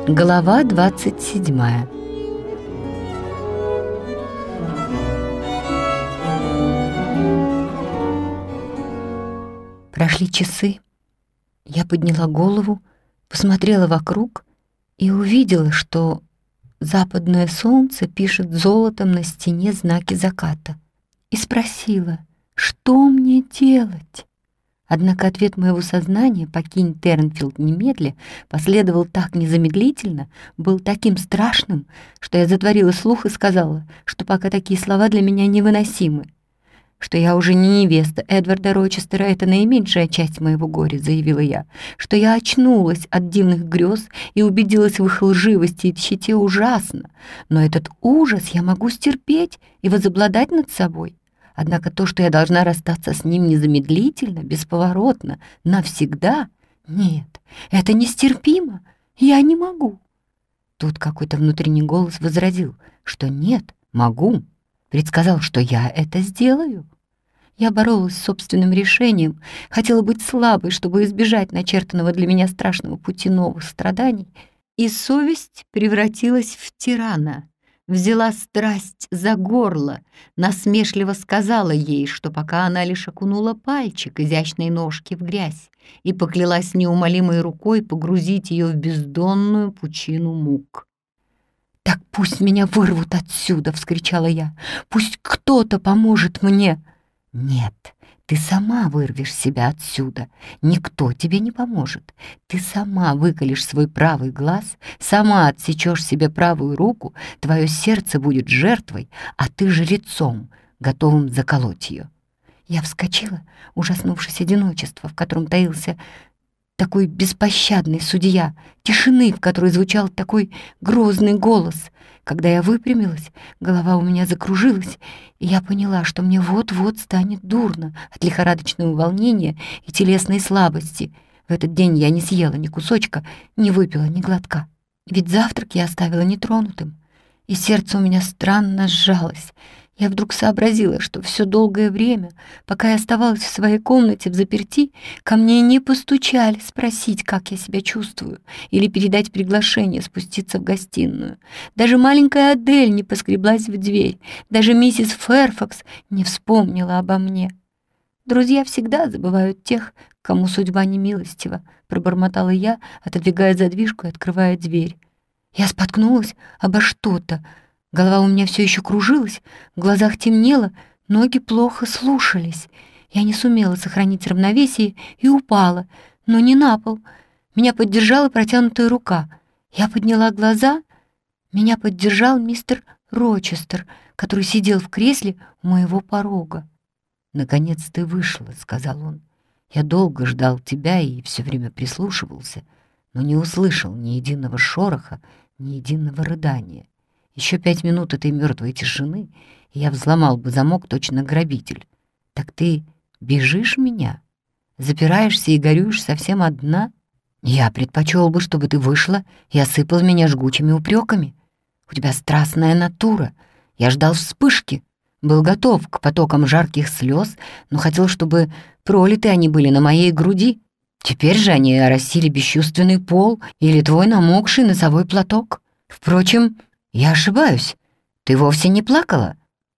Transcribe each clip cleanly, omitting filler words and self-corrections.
Глава 27. Прошли часы. Я подняла голову, посмотрела вокруг и увидела, что западное солнце пишет золотом на стене знаки заката. И спросила, что мне делать? Однако ответ моего сознания «покинь Тернфилд немедля» последовал так незамедлительно, был таким страшным, что я затворила слух и сказала, что пока такие слова для меня невыносимы, что я уже не невеста Эдварда Рочестера, это наименьшая часть моего горя, заявила я, что я очнулась от дивных грез и убедилась в их лживости и тщете ужасно, но этот ужас я могу стерпеть и возобладать над собой. Однако то, что я должна расстаться с ним незамедлительно, бесповоротно, навсегда, нет, это нестерпимо, я не могу. Тут какой-то внутренний голос возразил, что нет, могу, предсказал, что я это сделаю. Я боролась с собственным решением, хотела быть слабой, чтобы избежать начертанного для меня страшного пути новых страданий, и совесть превратилась в тирана. Взяла страсть за горло, насмешливо сказала ей, что пока она лишь окунула пальчик изящной ножки в грязь и поклялась неумолимой рукой погрузить ее в бездонную пучину мук. «Так пусть меня вырвут отсюда!» — вскричала я. «Пусть кто-то поможет мне!» «Нет, ты сама вырвешь себя отсюда. Никто тебе не поможет. Ты сама выколешь свой правый глаз, сама отсечешь себе правую руку, твое сердце будет жертвой, а ты жрецом, готовым заколоть ее». Я вскочила, ужаснувшись одиночества, в котором таился такой беспощадный судья, тишины, в которой звучал такой грозный голос. Когда я выпрямилась, голова у меня закружилась, и я поняла, что мне вот-вот станет дурно от лихорадочного волнения и телесной слабости. В этот день я не съела ни кусочка, не выпила ни глотка. Ведь завтрак я оставила нетронутым, и сердце у меня странно сжалось. Я вдруг сообразила, что все долгое время, пока я оставалась в своей комнате взаперти, ко мне не постучали спросить, как я себя чувствую, или передать приглашение спуститься в гостиную. Даже маленькая Адель не поскреблась в дверь, даже миссис Фэрфакс не вспомнила обо мне. «Друзья всегда забывают тех, кому судьба немилостива», пробормотала я, отодвигая задвижку и открывая дверь. Я споткнулась обо что-то. Голова у меня все еще кружилась, в глазах темнело, ноги плохо слушались. Я не сумела сохранить равновесие и упала, но не на пол. Меня поддержала протянутая рука. Я подняла глаза. Меня поддержал мистер Рочестер, который сидел в кресле у моего порога. «Наконец ты вышла», — сказал он. «Я долго ждал тебя и все время прислушивался, но не услышал ни единого шороха, ни единого рыдания. Еще 5 минут этой мертвой тишины, и я взломал бы замок, точно грабитель. Так ты бежишь меня? Запираешься и горюешь совсем одна? Я предпочел бы, чтобы ты вышла и осыпал меня жгучими упреками. У тебя страстная натура. Я ждал вспышки, был готов к потокам жарких слез, но хотел, чтобы пролиты они были на моей груди. Теперь же они оросили бесчувственный пол или твой намокший носовой платок. Впрочем, я ошибаюсь. Ты вовсе не плакала?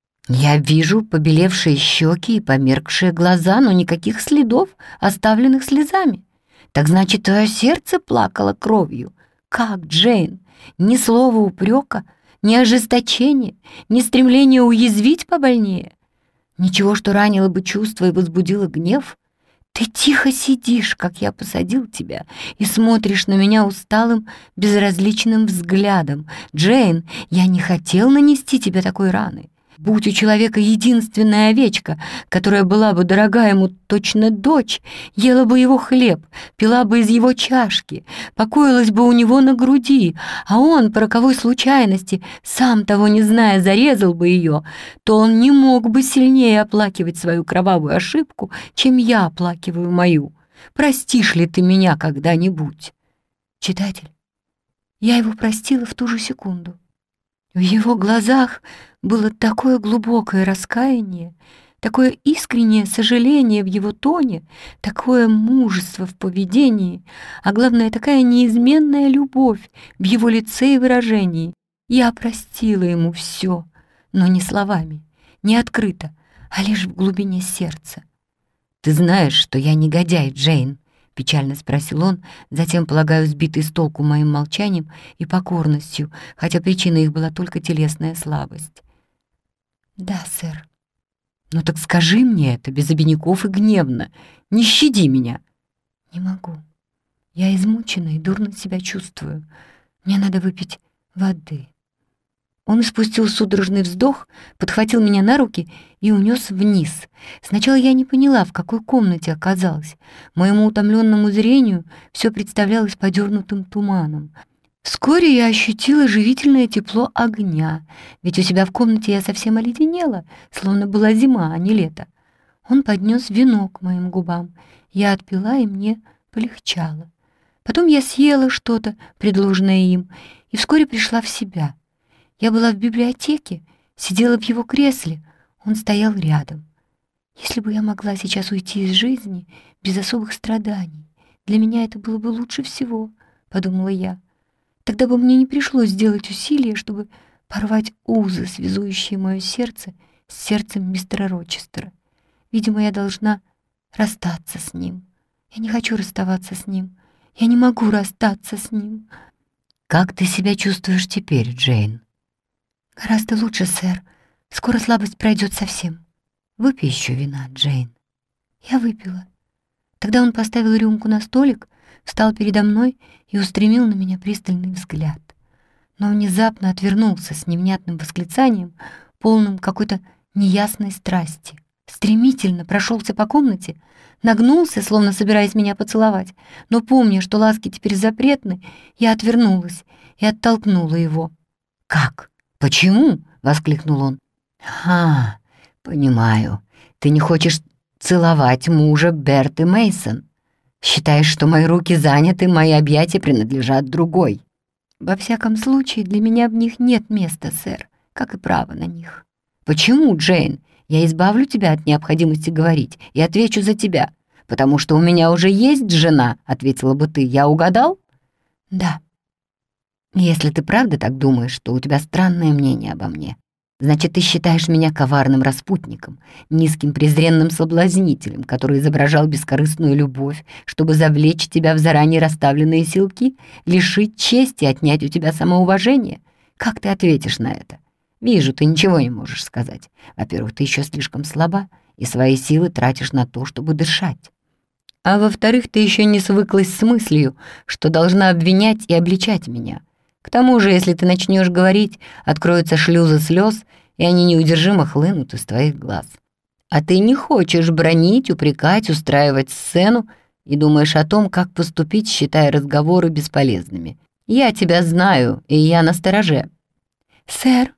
Я вижу побелевшие щеки и померкшие глаза, но никаких следов, оставленных слезами. Так значит, твое сердце плакало кровью. Как, Джейн? Ни слова упрека, ни ожесточения, ни стремления уязвить побольнее? Ничего, что ранило бы чувство и возбудило гнев? Ты тихо сидишь, как я посадил тебя, и смотришь на меня усталым, безразличным взглядом. Джейн, я не хотел нанести тебе такой раны. Будь у человека единственная овечка, которая была бы дорога ему точно дочь, ела бы его хлеб, пила бы из его чашки, покоилась бы у него на груди, а он, по роковой случайности, сам того не зная, зарезал бы ее, то он не мог бы сильнее оплакивать свою кровавую ошибку, чем я оплакиваю мою. Простишь ли ты меня когда-нибудь? Читатель, я его простила в ту же секунду. В его глазах было такое глубокое раскаяние, такое искреннее сожаление в его тоне, такое мужество в поведении, а главное, такая неизменная любовь в его лице и выражении. Я простила ему все, но не словами, не открыто, а лишь в глубине сердца. «Ты знаешь, что я негодяй, Джейн?» — печально спросил он, затем, полагаю, сбитый с толку моим молчанием и покорностью, хотя причиной их была только телесная слабость. «Да, сэр». «Ну так скажи мне это без обиняков и гневно. Не щади меня». «Не могу. Я измучена и дурно себя чувствую. Мне надо выпить воды». Он испустил судорожный вздох, подхватил меня на руки и унес вниз. Сначала я не поняла, в какой комнате оказалась. Моему утомленному зрению все представлялось подернутым туманом. Вскоре я ощутила живительное тепло огня, ведь у себя в комнате я совсем оледенела, словно была зима, а не лето. Он поднес вино к моим губам. Я отпила, и мне полегчало. Потом я съела что-то, предложенное им, и вскоре пришла в себя. Я была в библиотеке, сидела в его кресле, он стоял рядом. Если бы я могла сейчас уйти из жизни без особых страданий, для меня это было бы лучше всего, подумала я. Тогда бы мне не пришлось делать усилия, чтобы порвать узы, связующие мое сердце с сердцем мистера Рочестера. Видимо, я должна расстаться с ним. Я не хочу расставаться с ним. Я не могу расстаться с ним. «Как ты себя чувствуешь теперь, Джейн?» «Гораздо лучше, сэр. Скоро слабость пройдет совсем». «Выпей еще вина, Джейн». Я выпила. Тогда он поставил рюмку на столик, встал передо мной и устремил на меня пристальный взгляд. Но внезапно отвернулся с невнятным восклицанием, полным какой-то неясной страсти. Стремительно прошелся по комнате, нагнулся, словно собираясь меня поцеловать, но, помня, что ласки теперь запретны, я отвернулась и оттолкнула его. «Как? Почему?» — воскликнул он. Понимаю. Ты не хочешь целовать мужа Берты Мейсон. Считаешь, что мои руки заняты, мои объятия принадлежат другой». «Во всяком случае, для меня в них нет места, сэр, как и право на них». «Почему, Джейн? Я избавлю тебя от необходимости говорить и отвечу за тебя, потому что у меня уже есть жена», — ответила бы ты. «Я угадал?» «Да». «Если ты правда так думаешь, то у тебя странное мнение обо мне. Значит, ты считаешь меня коварным распутником, низким презренным соблазнителем, который изображал бескорыстную любовь, чтобы завлечь тебя в заранее расставленные силки, лишить чести и отнять у тебя самоуважение. Как ты ответишь на это? Вижу, ты ничего не можешь сказать. Во-первых, ты еще слишком слаба, и свои силы тратишь на то, чтобы дышать. А во-вторых, ты еще не свыклась с мыслью, что должна обвинять и обличать меня. К тому же, если ты начнешь говорить, откроются шлюзы слез, и они неудержимо хлынут из твоих глаз. А ты не хочешь бранить, упрекать, устраивать сцену и думаешь о том, как поступить, считая разговоры бесполезными. Я тебя знаю, и я настороже». «Сэр,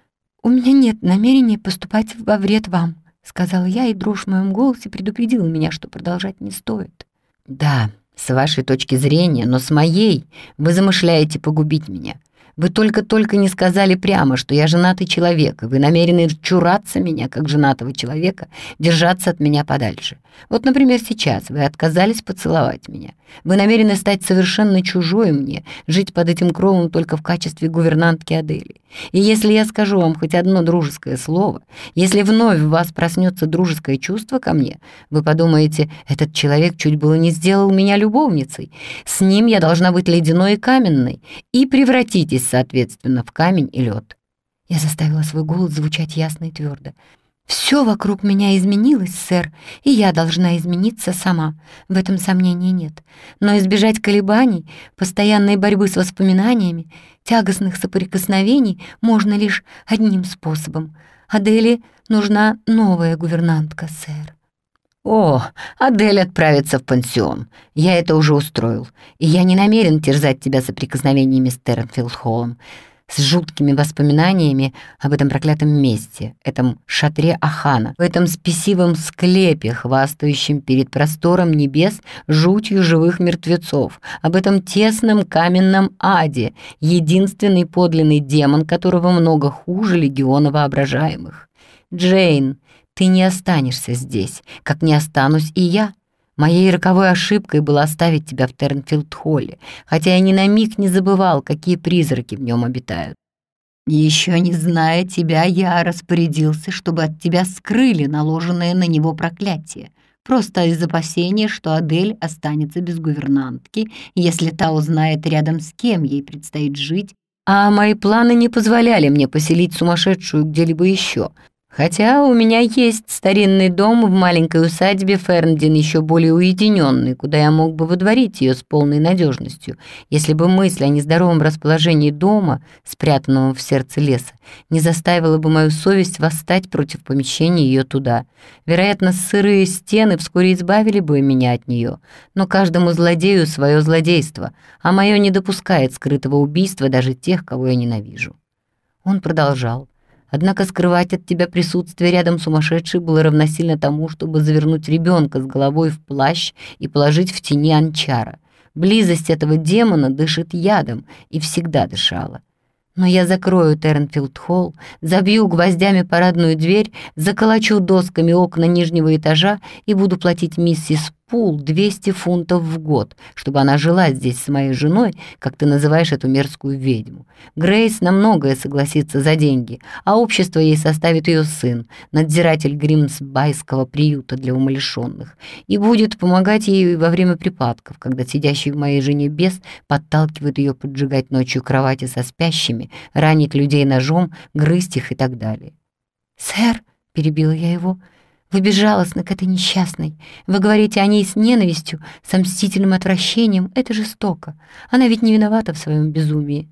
у меня нет намерения поступать во вред вам», — сказала я, и дрожь в моем голосе предупредила меня, что продолжать не стоит. «Да, с вашей точки зрения, но с моей вы замышляете погубить меня. Вы только-только не сказали прямо, что я женатый человек, и вы намерены чураться меня, как женатого человека, держаться от меня подальше. Вот, например, сейчас вы отказались поцеловать меня. Вы намерены стать совершенно чужой мне, жить под этим кровом только в качестве гувернантки Адели. И если я скажу вам хоть одно дружеское слово, если вновь в вас проснется дружеское чувство ко мне, вы подумаете, этот человек чуть было не сделал меня любовницей. С ним я должна быть ледяной и каменной, и превратитесь, соответственно, в камень и лед». Я заставила свой голос звучать ясно и твердо. «Все вокруг меня изменилось, сэр, и я должна измениться сама. В этом сомнений нет. Но избежать колебаний, постоянной борьбы с воспоминаниями, тягостных соприкосновений можно лишь одним способом. Аделе нужна новая гувернантка, сэр». «О, Адель отправится в пансион. Я это уже устроил. И я не намерен терзать тебя соприкосновениями с Тернфилд-Холлом, с жуткими воспоминаниями об этом проклятом месте, этом шатре Ахана, в этом спесивом склепе, хвастающем перед простором небес жутью живых мертвецов, об этом тесном каменном аде, единственный подлинный демон, которого много хуже легиона воображаемых. Джейн, Ты не останешься здесь, как не останусь и я. Моей роковой ошибкой было оставить тебя в Тернфилд-холле, хотя я ни на миг не забывал, какие призраки в нем обитают. Еще не зная тебя, я распорядился, чтобы от тебя скрыли наложенное на него проклятие, просто из опасения, что Адель останется без гувернантки, если та узнает рядом с кем ей предстоит жить, а мои планы не позволяли мне поселить сумасшедшую где-либо еще. Хотя у меня есть старинный дом в маленькой усадьбе Ферндин, еще более уединенный, куда я мог бы выдворить ее с полной надежностью, если бы мысль о нездоровом расположении дома, спрятанного в сердце леса, не заставила бы мою совесть восстать против помещения ее туда. Вероятно, сырые стены вскоре избавили бы меня от нее, но каждому злодею свое злодейство, а мое не допускает скрытого убийства даже тех, кого я ненавижу. Он продолжал. Однако скрывать от тебя присутствие рядом сумасшедшей было равносильно тому, чтобы завернуть ребенка с головой в плащ и положить в тени анчара. Близость этого демона дышит ядом и всегда дышала. Но я закрою Тернфилд-холл, забью гвоздями парадную дверь, заколочу досками окна нижнего этажа и буду платить миссис Пул 200 фунтов в год, чтобы она жила здесь с моей женой, как ты называешь эту мерзкую ведьму. Грейс на многое согласится за деньги, а общество ей составит ее сын, надзиратель Гримсбайского приюта для умалишенных, и будет помогать ей во время припадков, когда сидящий в моей жене бес подталкивает ее поджигать ночью кровати со спящими, ранить людей ножом, грызть их и так далее. «Сэр», — перебила я его, — «вы безжалостны к этой несчастной. Вы говорите о ней с ненавистью, с мстительным отвращением. Это жестоко. Она ведь не виновата в своем безумии.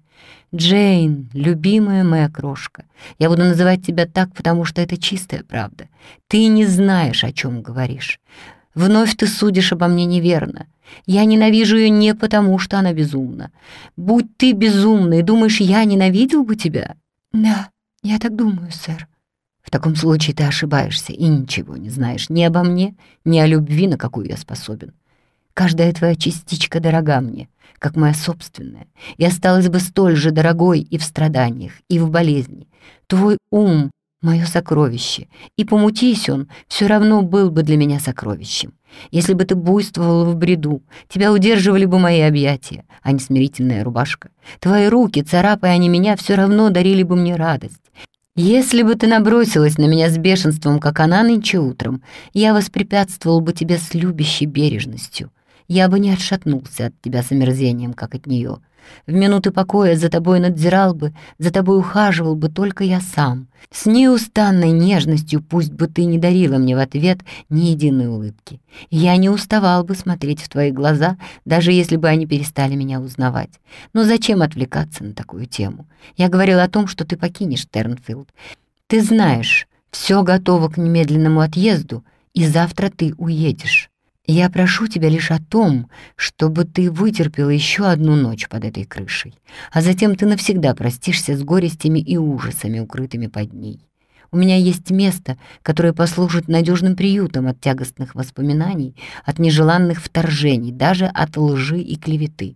Джейн, любимая моя крошка, я буду называть тебя так, потому что это чистая правда. Ты не знаешь, о чем говоришь. Вновь ты судишь обо мне неверно. Я ненавижу ее не потому, что она безумна. Будь ты безумной, думаешь, я ненавидел бы тебя?» «Да, я так думаю, сэр». «В таком случае ты ошибаешься и ничего не знаешь ни обо мне, ни о любви, на какую я способен. Каждая твоя частичка дорога мне, как моя собственная, и осталась бы столь же дорогой и в страданиях, и в болезни. Твой ум — мое сокровище, и помутись он, все равно был бы для меня сокровищем. Если бы ты буйствовала в бреду, тебя удерживали бы мои объятия, а не смирительная рубашка. Твои руки, царапая они меня, все равно дарили бы мне радость. Если бы ты набросилась на меня с бешенством, как она нынче утром, я воспрепятствовал бы тебе с любящей бережностью. Я бы не отшатнулся от тебя с омерзением, как от нее. В минуты покоя за тобой надзирал бы, за тобой ухаживал бы только я сам. С неустанной нежностью, пусть бы ты не дарила мне в ответ ни единой улыбки. Я не уставал бы смотреть в твои глаза, даже если бы они перестали меня узнавать. Но зачем отвлекаться на такую тему? Я говорил о том, что ты покинешь Тернфилд. Ты знаешь, все готово к немедленному отъезду, и завтра ты уедешь. Я прошу тебя лишь о том, чтобы ты вытерпела еще одну ночь под этой крышей, а затем ты навсегда простишься с горестями и ужасами, укрытыми под ней. У меня есть место, которое послужит надежным приютом от тягостных воспоминаний, от нежеланных вторжений, даже от лжи и клеветы.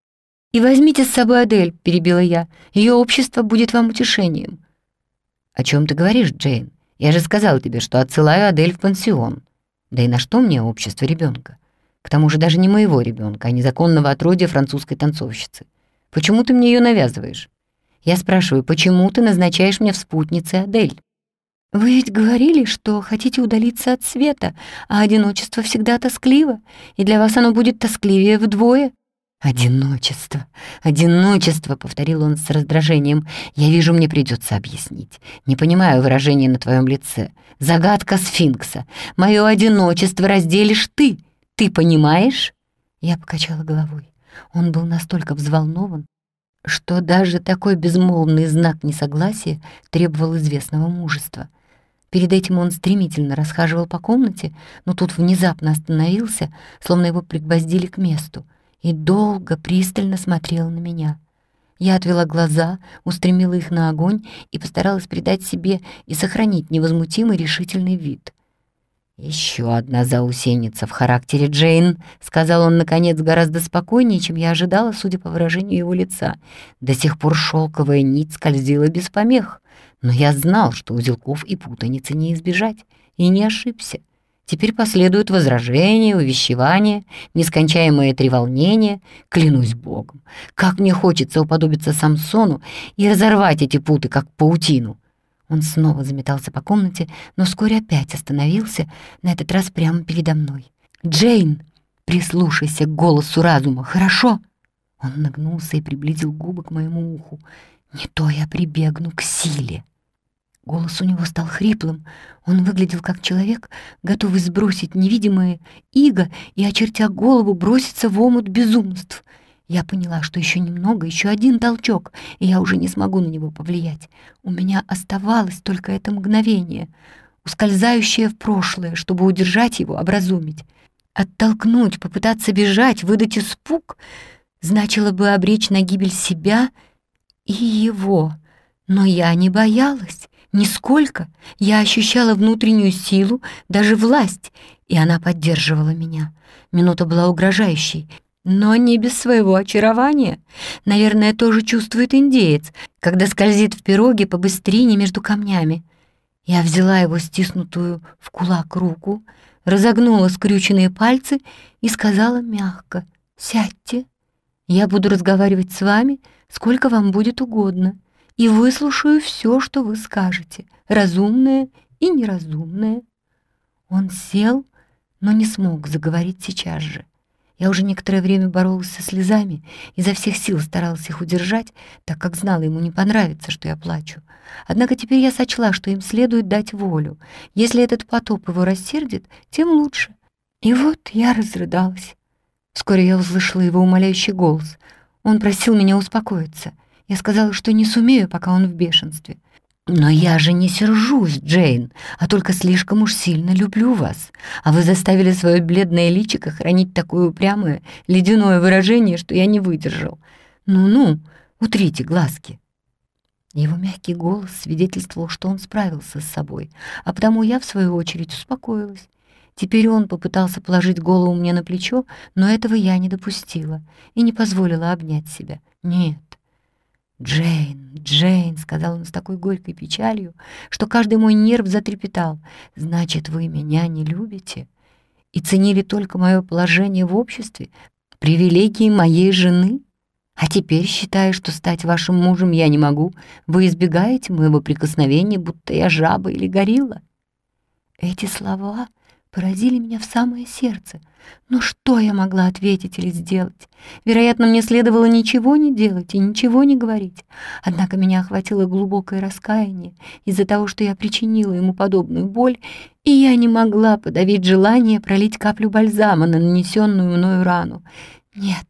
«И возьмите с собой Адель», — перебила я, — «ее общество будет вам утешением». «О чем ты говоришь, Джейн? Я же сказала тебе, что отсылаю Адель в пансион. Да и на что мне общество ребенка? К тому же даже не моего ребенка, а незаконного отродья французской танцовщицы. Почему ты мне ее навязываешь? Я спрашиваю, почему ты назначаешь мне в спутнице Адель?» «Вы ведь говорили, что хотите удалиться от света, а одиночество всегда тоскливо, и для вас оно будет тоскливее вдвое». «Одиночество, одиночество», — повторил он с раздражением. «Я вижу, мне придется объяснить. Не понимаю выражения на твоем лице. Загадка сфинкса. Мое одиночество разделишь ты. Ты понимаешь?» Я покачала головой. Он был настолько взволнован, что даже такой безмолвный знак несогласия требовал известного мужества. Перед этим он стремительно расхаживал по комнате, но тут внезапно остановился, словно его пригвоздили к месту, и долго, пристально смотрел на меня. Я отвела глаза, устремила их на огонь и постаралась придать себе и сохранить невозмутимый решительный вид. «Еще одна заусеница в характере, Джейн», — сказал он, наконец, гораздо спокойнее, чем я ожидала, судя по выражению его лица. До сих пор шелковая нить скользила без помех, но я знал, что узелков и путаницы не избежать. И не ошибся. Теперь последуют возражения, увещевания, нескончаемые треволнения. Клянусь Богом, как мне хочется уподобиться Самсону и разорвать эти путы, как паутину. Он снова заметался по комнате, но вскоре опять остановился, на этот раз прямо передо мной. «Джейн, прислушайся к голосу разума, хорошо?» Он нагнулся и приблизил губы к моему уху. «Не то я прибегну к силе». Голос у него стал хриплым. Он выглядел как человек, готовый сбросить невидимое иго и, очертя голову, броситься в омут безумств. Я поняла, что еще немного, еще один толчок, и я уже не смогу на него повлиять. У меня оставалось только это мгновение, ускользающее в прошлое, чтобы удержать его, образумить. Оттолкнуть, попытаться бежать, выдать испуг значило бы обречь на гибель себя и его. Но я не боялась. Нисколько. Я ощущала внутреннюю силу, даже власть, и она поддерживала меня. Минута была угрожающей, но не без своего очарования. Наверное, тоже чувствует индеец, когда скользит в пироге по быстрине между камнями. Я взяла его стиснутую в кулак руку, разогнула скрюченные пальцы и сказала мягко: «Сядьте, я буду разговаривать с вами, сколько вам будет угодно, и выслушаю все, что вы скажете, разумное и неразумное». Он сел, но не смог заговорить сейчас же. Я уже некоторое время боролась со слезами, изо всех сил старалась их удержать, так как знала, ему не понравится, что я плачу. Однако теперь я сочла, что им следует дать волю. Если этот потоп его рассердит, тем лучше. И вот я разрыдалась. Вскоре я услышала его умоляющий голос. Он просил меня успокоиться. Я сказала, что не сумею, пока он в бешенстве. «Но я же не сержусь, Джейн, а только слишком уж сильно люблю вас. А вы заставили свое бледное личико хранить такое упрямое, ледяное выражение, что я не выдержал. Ну-ну, утрите глазки». Его мягкий голос свидетельствовал, что он справился с собой, а потому я, в свою очередь, успокоилась. Теперь он попытался положить голову мне на плечо, но этого я не допустила и не позволила обнять себя. Нет. «Джейн, Джейн», — сказал он с такой горькой печалью, что каждый мой нерв затрепетал, «значит, вы меня не любите и ценили только мое положение в обществе, привилегии моей жены? А теперь, считая, что стать вашим мужем я не могу, вы избегаете моего прикосновения, будто я жаба или горилла». Эти слова поразили меня в самое сердце. Но что я могла ответить или сделать? Вероятно, мне следовало ничего не делать и ничего не говорить. Однако меня охватило глубокое раскаяние из-за того, что я причинила ему подобную боль, и я не могла подавить желание пролить каплю бальзама на нанесенную мною рану. «Нет,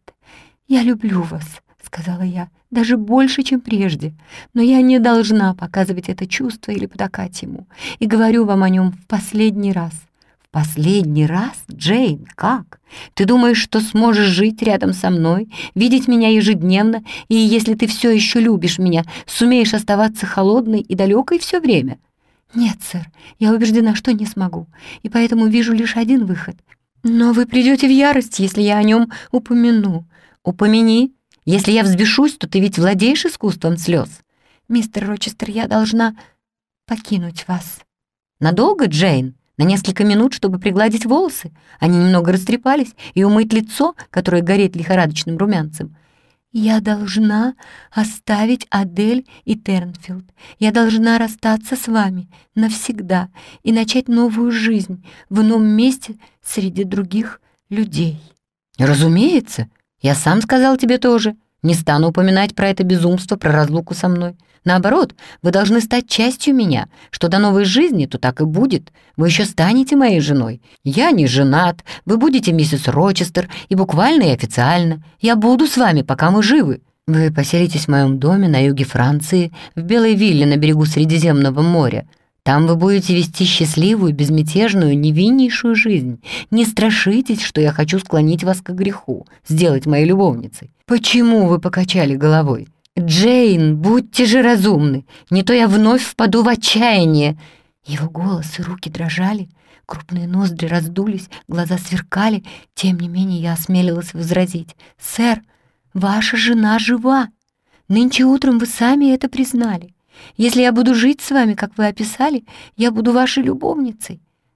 я люблю вас», — сказала я, — «даже больше, чем прежде. Но я не должна показывать это чувство или потакать ему. И говорю вам о нем в последний раз». «Последний раз, Джейн, как? Ты думаешь, что сможешь жить рядом со мной, видеть меня ежедневно, и если ты все еще любишь меня, сумеешь оставаться холодной и далекой все время?» «Нет, сэр, я убеждена, что не смогу, и поэтому вижу лишь один выход. Но вы придете в ярость, если я о нем упомяну». «Упомяни. Если я взбешусь, то ты ведь владеешь искусством слез». «Мистер Рочестер, я должна покинуть вас». «Надолго, Джейн? На несколько минут, чтобы пригладить волосы? Они немного растрепались, и умыть лицо, которое горит лихорадочным румянцем». «Я должна оставить Адель и Тернфилд. Я должна расстаться с вами навсегда и начать новую жизнь в ином месте среди других людей». «Разумеется. Я сам сказал тебе тоже. Не стану упоминать про это безумство, про разлуку со мной. Наоборот, вы должны стать частью меня. Что до новой жизни, то так и будет. Вы еще станете моей женой. Я не женат, вы будете миссис Рочестер, и буквально и официально. Я буду с вами, пока мы живы. Вы поселитесь в моем доме на юге Франции, в Белой вилле на берегу Средиземного моря. Там вы будете вести счастливую, безмятежную, невиннейшую жизнь. Не страшитесь, что я хочу склонить вас к греху, сделать моей любовницей. Почему вы покачали головой? Джейн, будьте же разумны, не то я вновь впаду в отчаяние». Его голос и руки дрожали, крупные ноздри раздулись, глаза сверкали. Тем не менее я осмелилась возразить: «Сэр, ваша жена жива. Нынче утром вы сами это признали. Если я буду жить с вами, как вы описали, я буду вашей любовницей.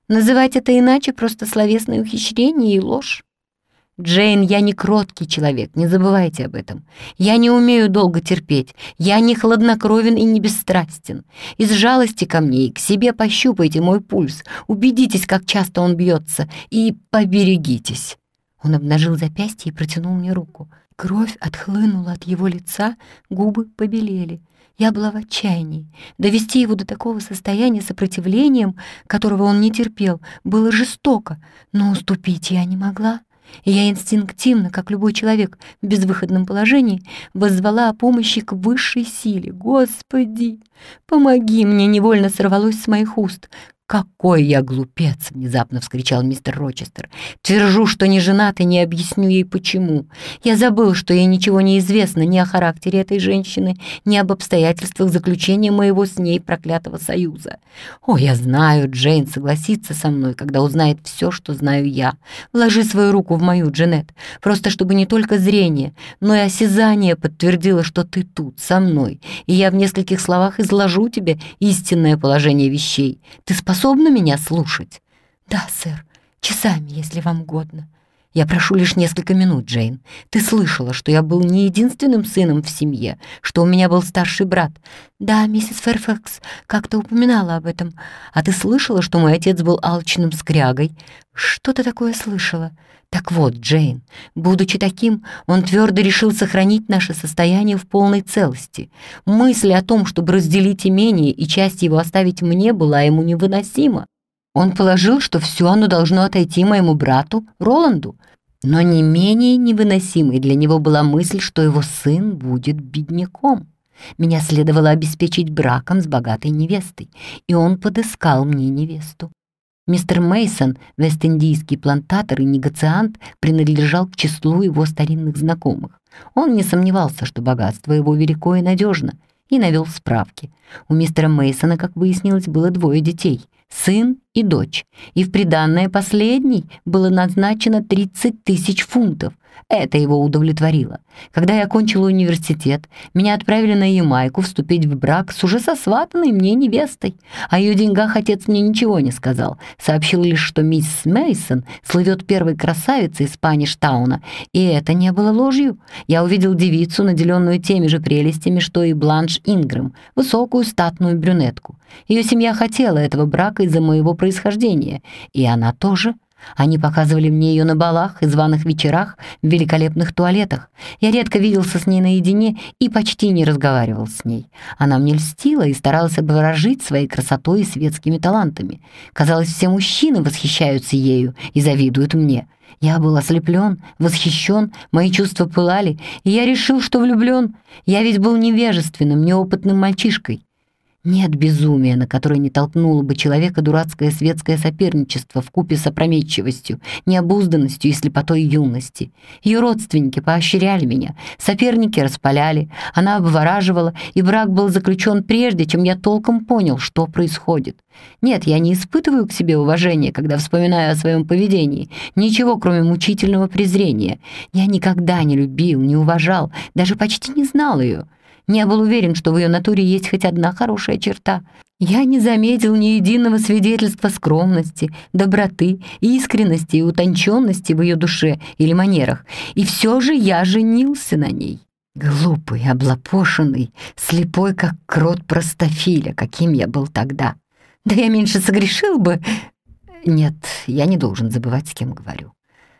Называть это иначе просто словесное ухищрение и ложь. Джейн, я не кроткий человек, не забывайте об этом. Я не умею долго терпеть, я не хладнокровен и не бесстрастен. Из жалости ко мне и к себе пощупайте мой пульс, убедитесь, как часто он бьется, и поберегитесь». Он обнажил запястье и протянул мне руку. Кровь отхлынула от его лица, губы побелели. Я была в отчаянии. Довести его до такого состояния сопротивлением, которого он не терпел, было жестоко, но уступить я не могла. И я инстинктивно, как любой человек в безвыходном положении, воззвала о помощи к высшей силе. «Господи, помоги мне!» невольно сорвалось с моих уст. «Какой я глупец!» — внезапно вскричал мистер Рочестер. «Твержу, что не женат и не объясню ей почему. Я забыл, что ей ничего не известно ни о характере этой женщины, ни об обстоятельствах заключения моего с ней проклятого союза. О, я знаю, Джейн согласится со мной, когда узнает все, что знаю я. Вложи свою руку в мою, Джанет, просто чтобы не только зрение, но и осязание подтвердило, что ты тут, со мной, и я в нескольких словах изложу тебе истинное положение вещей. Ты способна меня слушать?» «Да, сэр, часами, если вам угодно». «Я прошу лишь несколько минут, Джейн. Ты слышала, что я был не единственным сыном в семье, что у меня был старший брат?» «Да, миссис Фэрфакс как-то упоминала об этом. А ты слышала, что мой отец был алчным скрягой?» «Что-то такое слышала». «Так вот, Джейн, будучи таким, он твердо решил сохранить наше состояние в полной целости. Мысль о том, чтобы разделить имение и часть его оставить мне, была ему невыносима. Он положил, что все оно должно отойти моему брату Роланду. Но не менее невыносимой для него была мысль, что его сын будет бедняком. Меня следовало обеспечить браком с богатой невестой, и он подыскал мне невесту. Мистер Мейсон, вест-индийский плантатор и негациант, принадлежал к числу его старинных знакомых. Он не сомневался, что богатство его велико и надежно, и навел справки. У мистера Мейсона, как выяснилось, было 2 детей — сын и дочь, и в приданное последней было назначено 30 000 фунтов. Это его удовлетворило. Когда я окончила университет, меня отправили на Ямайку вступить в брак с уже сосватанной мне невестой. О ее деньгах отец мне ничего не сказал. Сообщил лишь, что мисс Мейсон слывет первой красавицей из Спаништауна, и это не было ложью. Я увидел девицу, наделенную теми же прелестями, что и Бланш Ингрэм, высокую статную брюнетку. Ее семья хотела этого брака из-за моего происхождения, и она тоже. Они показывали мне ее на балах и званых вечерах в великолепных туалетах. Я редко виделся с ней наедине и почти не разговаривал с ней. Она мне льстила и старалась обворожить своей красотой и светскими талантами. Казалось, все мужчины восхищаются ею и завидуют мне. Я был ослеплен, восхищен, мои чувства пылали, и я решил, что влюблен. Я ведь был невежественным, неопытным мальчишкой. Нет безумия, на которое не толкнуло бы человека дурацкое светское соперничество вкупе с опрометчивостью, необузданностью и слепотой юности. Ее родственники поощряли меня, соперники распаляли, она обвораживала, и брак был заключен прежде, чем я толком понял, что происходит. Нет, я не испытываю к себе уважения, когда вспоминаю о своем поведении, ничего, кроме мучительного презрения. Я никогда не любил, не уважал, даже почти не знал ее. Не был уверен, что в ее натуре есть хоть одна хорошая черта. Я не заметил ни единого свидетельства скромности, доброты, искренности и утонченности в ее душе или манерах, и все же я женился на ней. Глупый, облапошенный, слепой, как крот простофиля, каким я был тогда. Да я меньше согрешил бы. Нет, я не должен забывать, с кем говорю.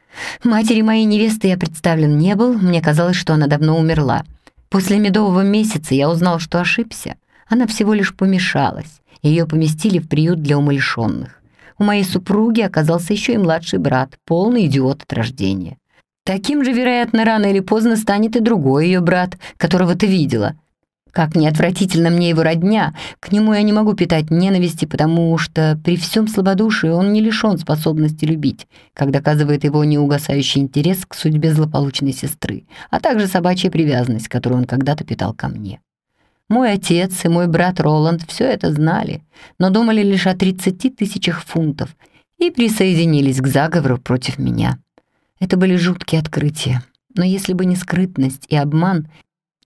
Матери моей невесты я представлен не был, мне казалось, что она давно умерла. После медового месяца я узнал, что ошибся. Она всего лишь помешалась. Ее поместили в приют для умалишенных. У моей супруги оказался еще и младший брат, полный идиот от рождения. Таким же, вероятно, рано или поздно станет и другой ее брат, которого ты видела. Как ни отвратительно мне его родня, к нему я не могу питать ненависти, потому что при всем слабодушии он не лишен способности любить, как доказывает его неугасающий интерес к судьбе злополучной сестры, а также собачья привязанность, которую он когда-то питал ко мне. Мой отец и мой брат Роланд все это знали, но думали лишь о 30 000 фунтов и присоединились к заговору против меня. Это были жуткие открытия, но если бы не скрытность и обман,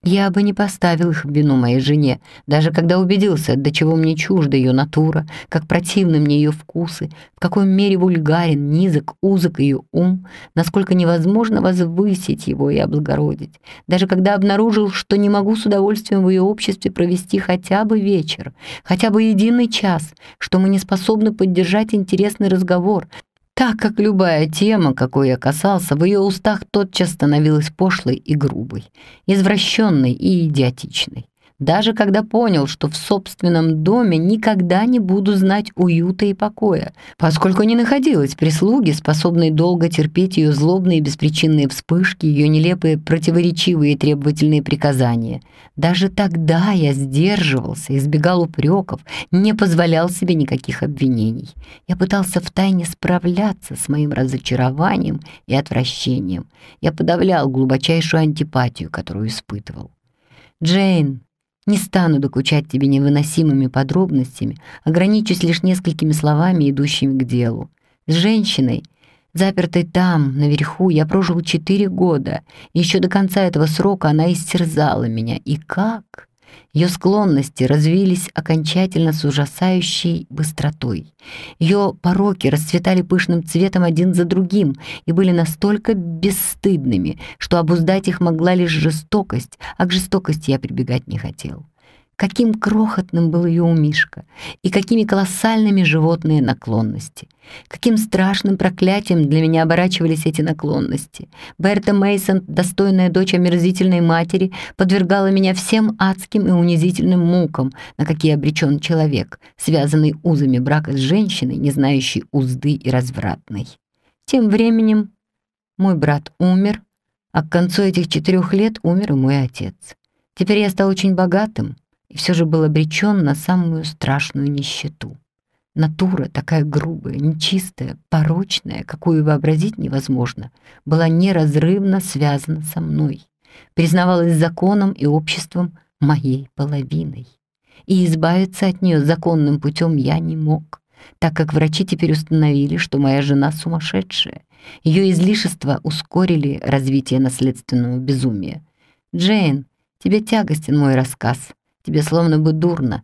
Я бы не поставил их в вину моей жене, даже когда убедился, до чего мне чужда ее натура, как противны мне ее вкусы, в какой мере вульгарен, низок, узок ее ум, насколько невозможно возвысить его и облагородить, даже когда обнаружил, что не могу с удовольствием в ее обществе провести хотя бы вечер, хотя бы единый час, что мы не способны поддержать интересный разговор, так как любая тема, какой я касался, в ее устах тотчас становилась пошлой и грубой, извращенной и идиотичной. Даже когда понял, что в собственном доме никогда не буду знать уюта и покоя, поскольку не находилось прислуги, способной долго терпеть ее злобные и беспричинные вспышки, ее нелепые, противоречивые и требовательные приказания. Даже тогда я сдерживался, избегал упреков, не позволял себе никаких обвинений. Я пытался втайне справляться с моим разочарованием и отвращением. Я подавлял глубочайшую антипатию, которую испытывал. «Джейн, не стану докучать тебе невыносимыми подробностями, ограничусь лишь несколькими словами, идущими к делу. С женщиной, запертой там, наверху, я прожил 4 года, и еще до конца этого срока она истерзала меня. И как? Ее склонности развились окончательно с ужасающей быстротой. Ее пороки расцветали пышным цветом один за другим и были настолько бесстыдными, что обуздать их могла лишь жестокость, а к жестокости я прибегать не хотел. Каким крохотным был ее умишка, и какими колоссальными животные наклонности. Каким страшным проклятием для меня оборачивались эти наклонности. Берта Мейсон, достойная дочь омерзительной матери, подвергала меня всем адским и унизительным мукам, на какие обречен человек, связанный узами брака с женщиной, не знающей узды и развратной. Тем временем мой брат умер, а к концу этих 4 лет умер и мой отец. Теперь я стал очень богатым, и все же был обречен на самую страшную нищету. Натура, такая грубая, нечистая, порочная, какую вообразить невозможно, была неразрывно связана со мной, признавалась законом и обществом моей половиной. И избавиться от нее законным путем я не мог, так как врачи теперь установили, что моя жена сумасшедшая. Ее излишества ускорили развитие наследственного безумия. «Джейн, тебе тягостен мой рассказ. Тебе словно бы дурно.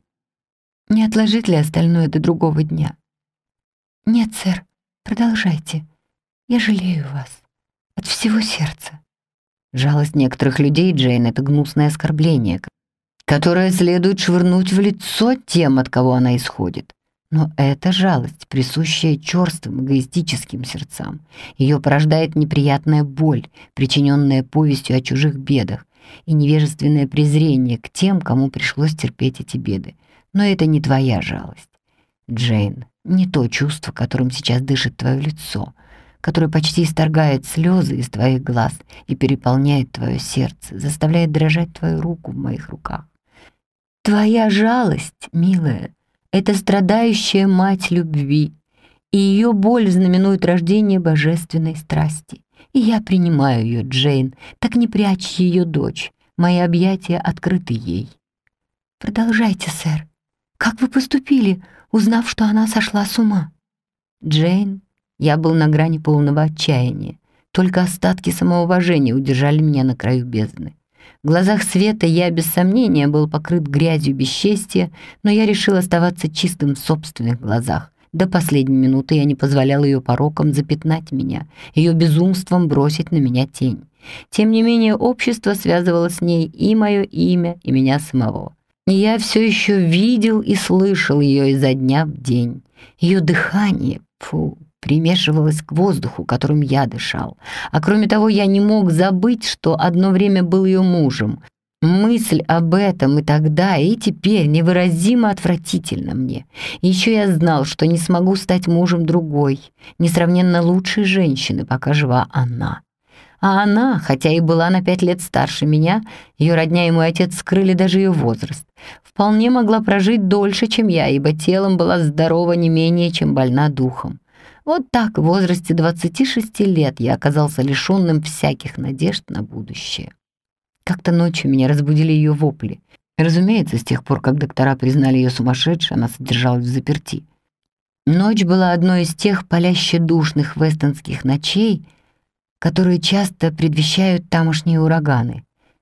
Не отложить ли остальное до другого дня?» «Нет, сэр, продолжайте. Я жалею вас. От всего сердца». Жалость некоторых людей, Джейн, — это гнусное оскорбление, которое следует швырнуть в лицо тем, от кого она исходит. Но эта жалость, присущая чёрствым, эгоистическим сердцам. Ее порождает неприятная боль, причиненная повестью о чужих бедах, и невежественное презрение к тем, кому пришлось терпеть эти беды. Но это не твоя жалость, Джейн, не то чувство, которым сейчас дышит твое лицо, которое почти исторгает слезы из твоих глаз и переполняет твое сердце, заставляет дрожать твою руку в моих руках. Твоя жалость, милая, — это страдающая мать любви, и ее боль знаменует рождение божественной страсти. И я принимаю ее, Джейн, так не прячь ее, дочь. Мои объятия открыты ей». «Продолжайте, сэр. Как вы поступили, узнав, что она сошла с ума?» «Джейн, я был на грани полного отчаяния. Только остатки самоуважения удержали меня на краю бездны. В глазах Света я, без сомнения, был покрыт грязью бесчестия, но я решил оставаться чистым в собственных глазах. До последней минуты я не позволял ее порокам запятнать меня, ее безумством бросить на меня тень. Тем не менее, общество связывало с ней и мое имя, и меня самого. И я все еще видел и слышал ее изо дня в день. Ее дыхание, примешивалось к воздуху, которым я дышал. А кроме того, я не мог забыть, что одно время был ее мужем. Мысль об этом и тогда, и теперь невыразимо отвратительна мне. И еще я знал, что не смогу стать мужем другой, несравненно лучшей женщины, пока жива она. А она, хотя и была на 5 лет старше меня, ее родня и мой отец скрыли даже ее возраст, вполне могла прожить дольше, чем я, ибо телом была здорова не менее, чем больна духом. Вот так в возрасте 26 лет я оказался лишенным всяких надежд на будущее. Как-то ночью меня разбудили ее вопли. Разумеется, с тех пор, как доктора признали ее сумасшедшей, она содержалась в заперти. Ночь была одной из тех паляще душных вестонских ночей, которые часто предвещают тамошние ураганы.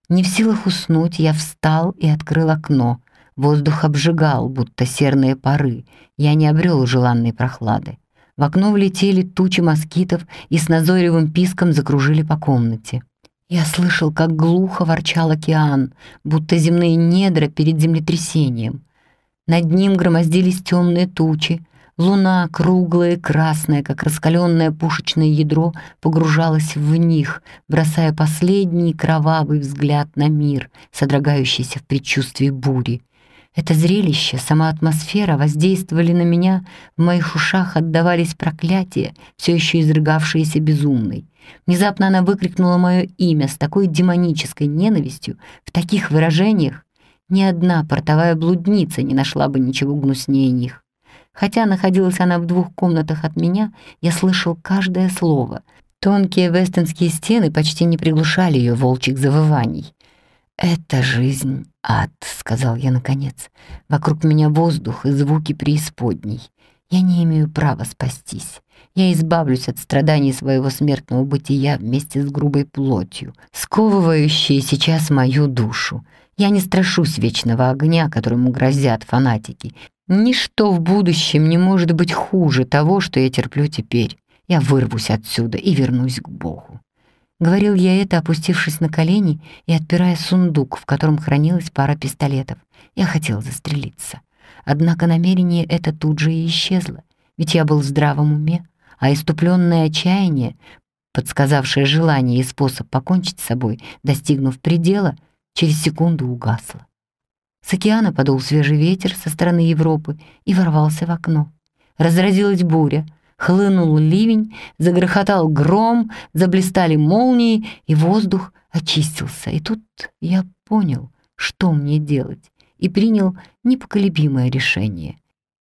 Не в силах уснуть, я встал и открыл окно. Воздух обжигал, будто серные пары. Я не обрел желанной прохлады. В окно влетели тучи москитов и с назойливым писком закружили по комнате. Я слышал, как глухо ворчал океан, будто земные недра перед землетрясением. Над ним громоздились темные тучи. Луна, круглая и красная, как раскаленное пушечное ядро, погружалась в них, бросая последний кровавый взгляд на мир, содрогающийся в предчувствии бури. Это зрелище, сама атмосфера воздействовали на меня, в моих ушах отдавались проклятия, все еще изрыгавшиеся безумной. Внезапно она выкрикнула мое имя с такой демонической ненавистью, в таких выражениях. Ни одна портовая блудница не нашла бы ничего гнуснее них. Хотя находилась она в 2 комнатах от меня, я слышал каждое слово. Тонкие вестонские стены почти не приглушали ее волчьих завываний. «Это жизнь, ад», — сказал я наконец. «Вокруг меня воздух и звуки преисподней. Я не имею права спастись. Я избавлюсь от страданий своего смертного бытия вместе с грубой плотью, сковывающей сейчас мою душу. Я не страшусь вечного огня, которому грозят фанатики. Ничто в будущем не может быть хуже того, что я терплю теперь. Я вырвусь отсюда и вернусь к Богу». Говорил я это, опустившись на колени и отпирая сундук, в котором хранилась пара пистолетов. Я хотел застрелиться. Однако намерение это тут же и исчезло, ведь я был в здравом уме, а иступленное отчаяние, подсказавшее желание и способ покончить с собой, достигнув предела, через секунду угасло. С океана подул свежий ветер со стороны Европы и ворвался в окно. Разразилась буря, хлынул ливень, загрохотал гром, заблистали молнии, и воздух очистился. И тут я понял, что мне делать, и принял непоколебимое решение.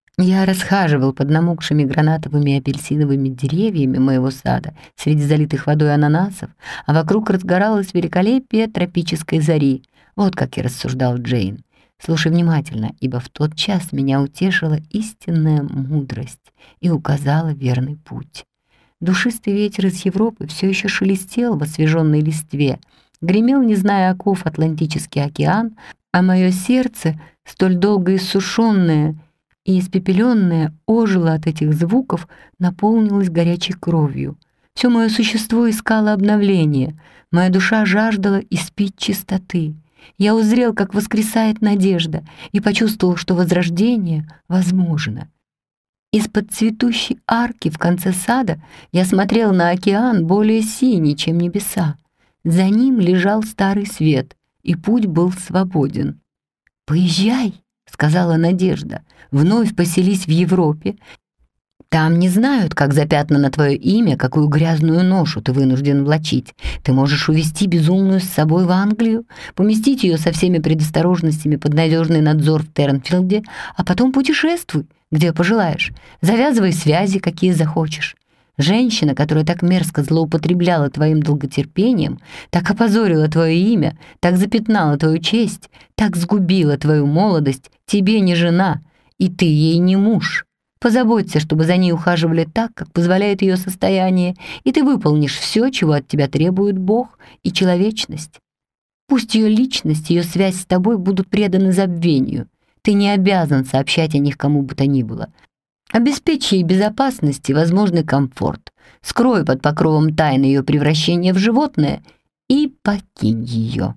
Я расхаживал под намокшими гранатовыми и апельсиновыми деревьями моего сада среди залитых водой ананасов, а вокруг разгоралось великолепие тропической зари. Вот как и рассуждал Джейн. Слушай внимательно, ибо в тот час меня утешила истинная мудрость и указала верный путь. Душистый ветер из Европы все еще шелестел в освеженной листве, гремел, не зная оков, Атлантический океан, а мое сердце, столь долго иссушенное и испепеленное, ожило от этих звуков, наполнилось горячей кровью. Все мое существо искало обновления, моя душа жаждала испить чистоты. Я узрел, как воскресает надежда, и почувствовал, что возрождение возможно. Из-под цветущей арки в конце сада я смотрел на океан более синий, чем небеса. За ним лежал старый свет, и путь был свободен. «Поезжай», — сказала Надежда, — «вновь поселись в Европе. Там не знают, как запятнано твое имя, какую грязную ношу ты вынужден влачить. Ты можешь увезти безумную с собой в Англию, поместить ее со всеми предосторожностями под надежный надзор в Тернфилде, а потом путешествуй, где пожелаешь. Завязывай связи, какие захочешь. Женщина, которая так мерзко злоупотребляла твоим долготерпением, так опозорила твое имя, так запятнала твою честь, так сгубила твою молодость, тебе не жена, и ты ей не муж. Позаботься, чтобы за ней ухаживали так, как позволяет ее состояние, и ты выполнишь все, чего от тебя требует Бог и человечность. Пусть ее личность, ее связь с тобой будут преданы забвению. Ты не обязан сообщать о них кому бы то ни было. Обеспечь ей безопасность и возможный комфорт. Скрой под покровом тайны ее превращения в животное и покинь ее».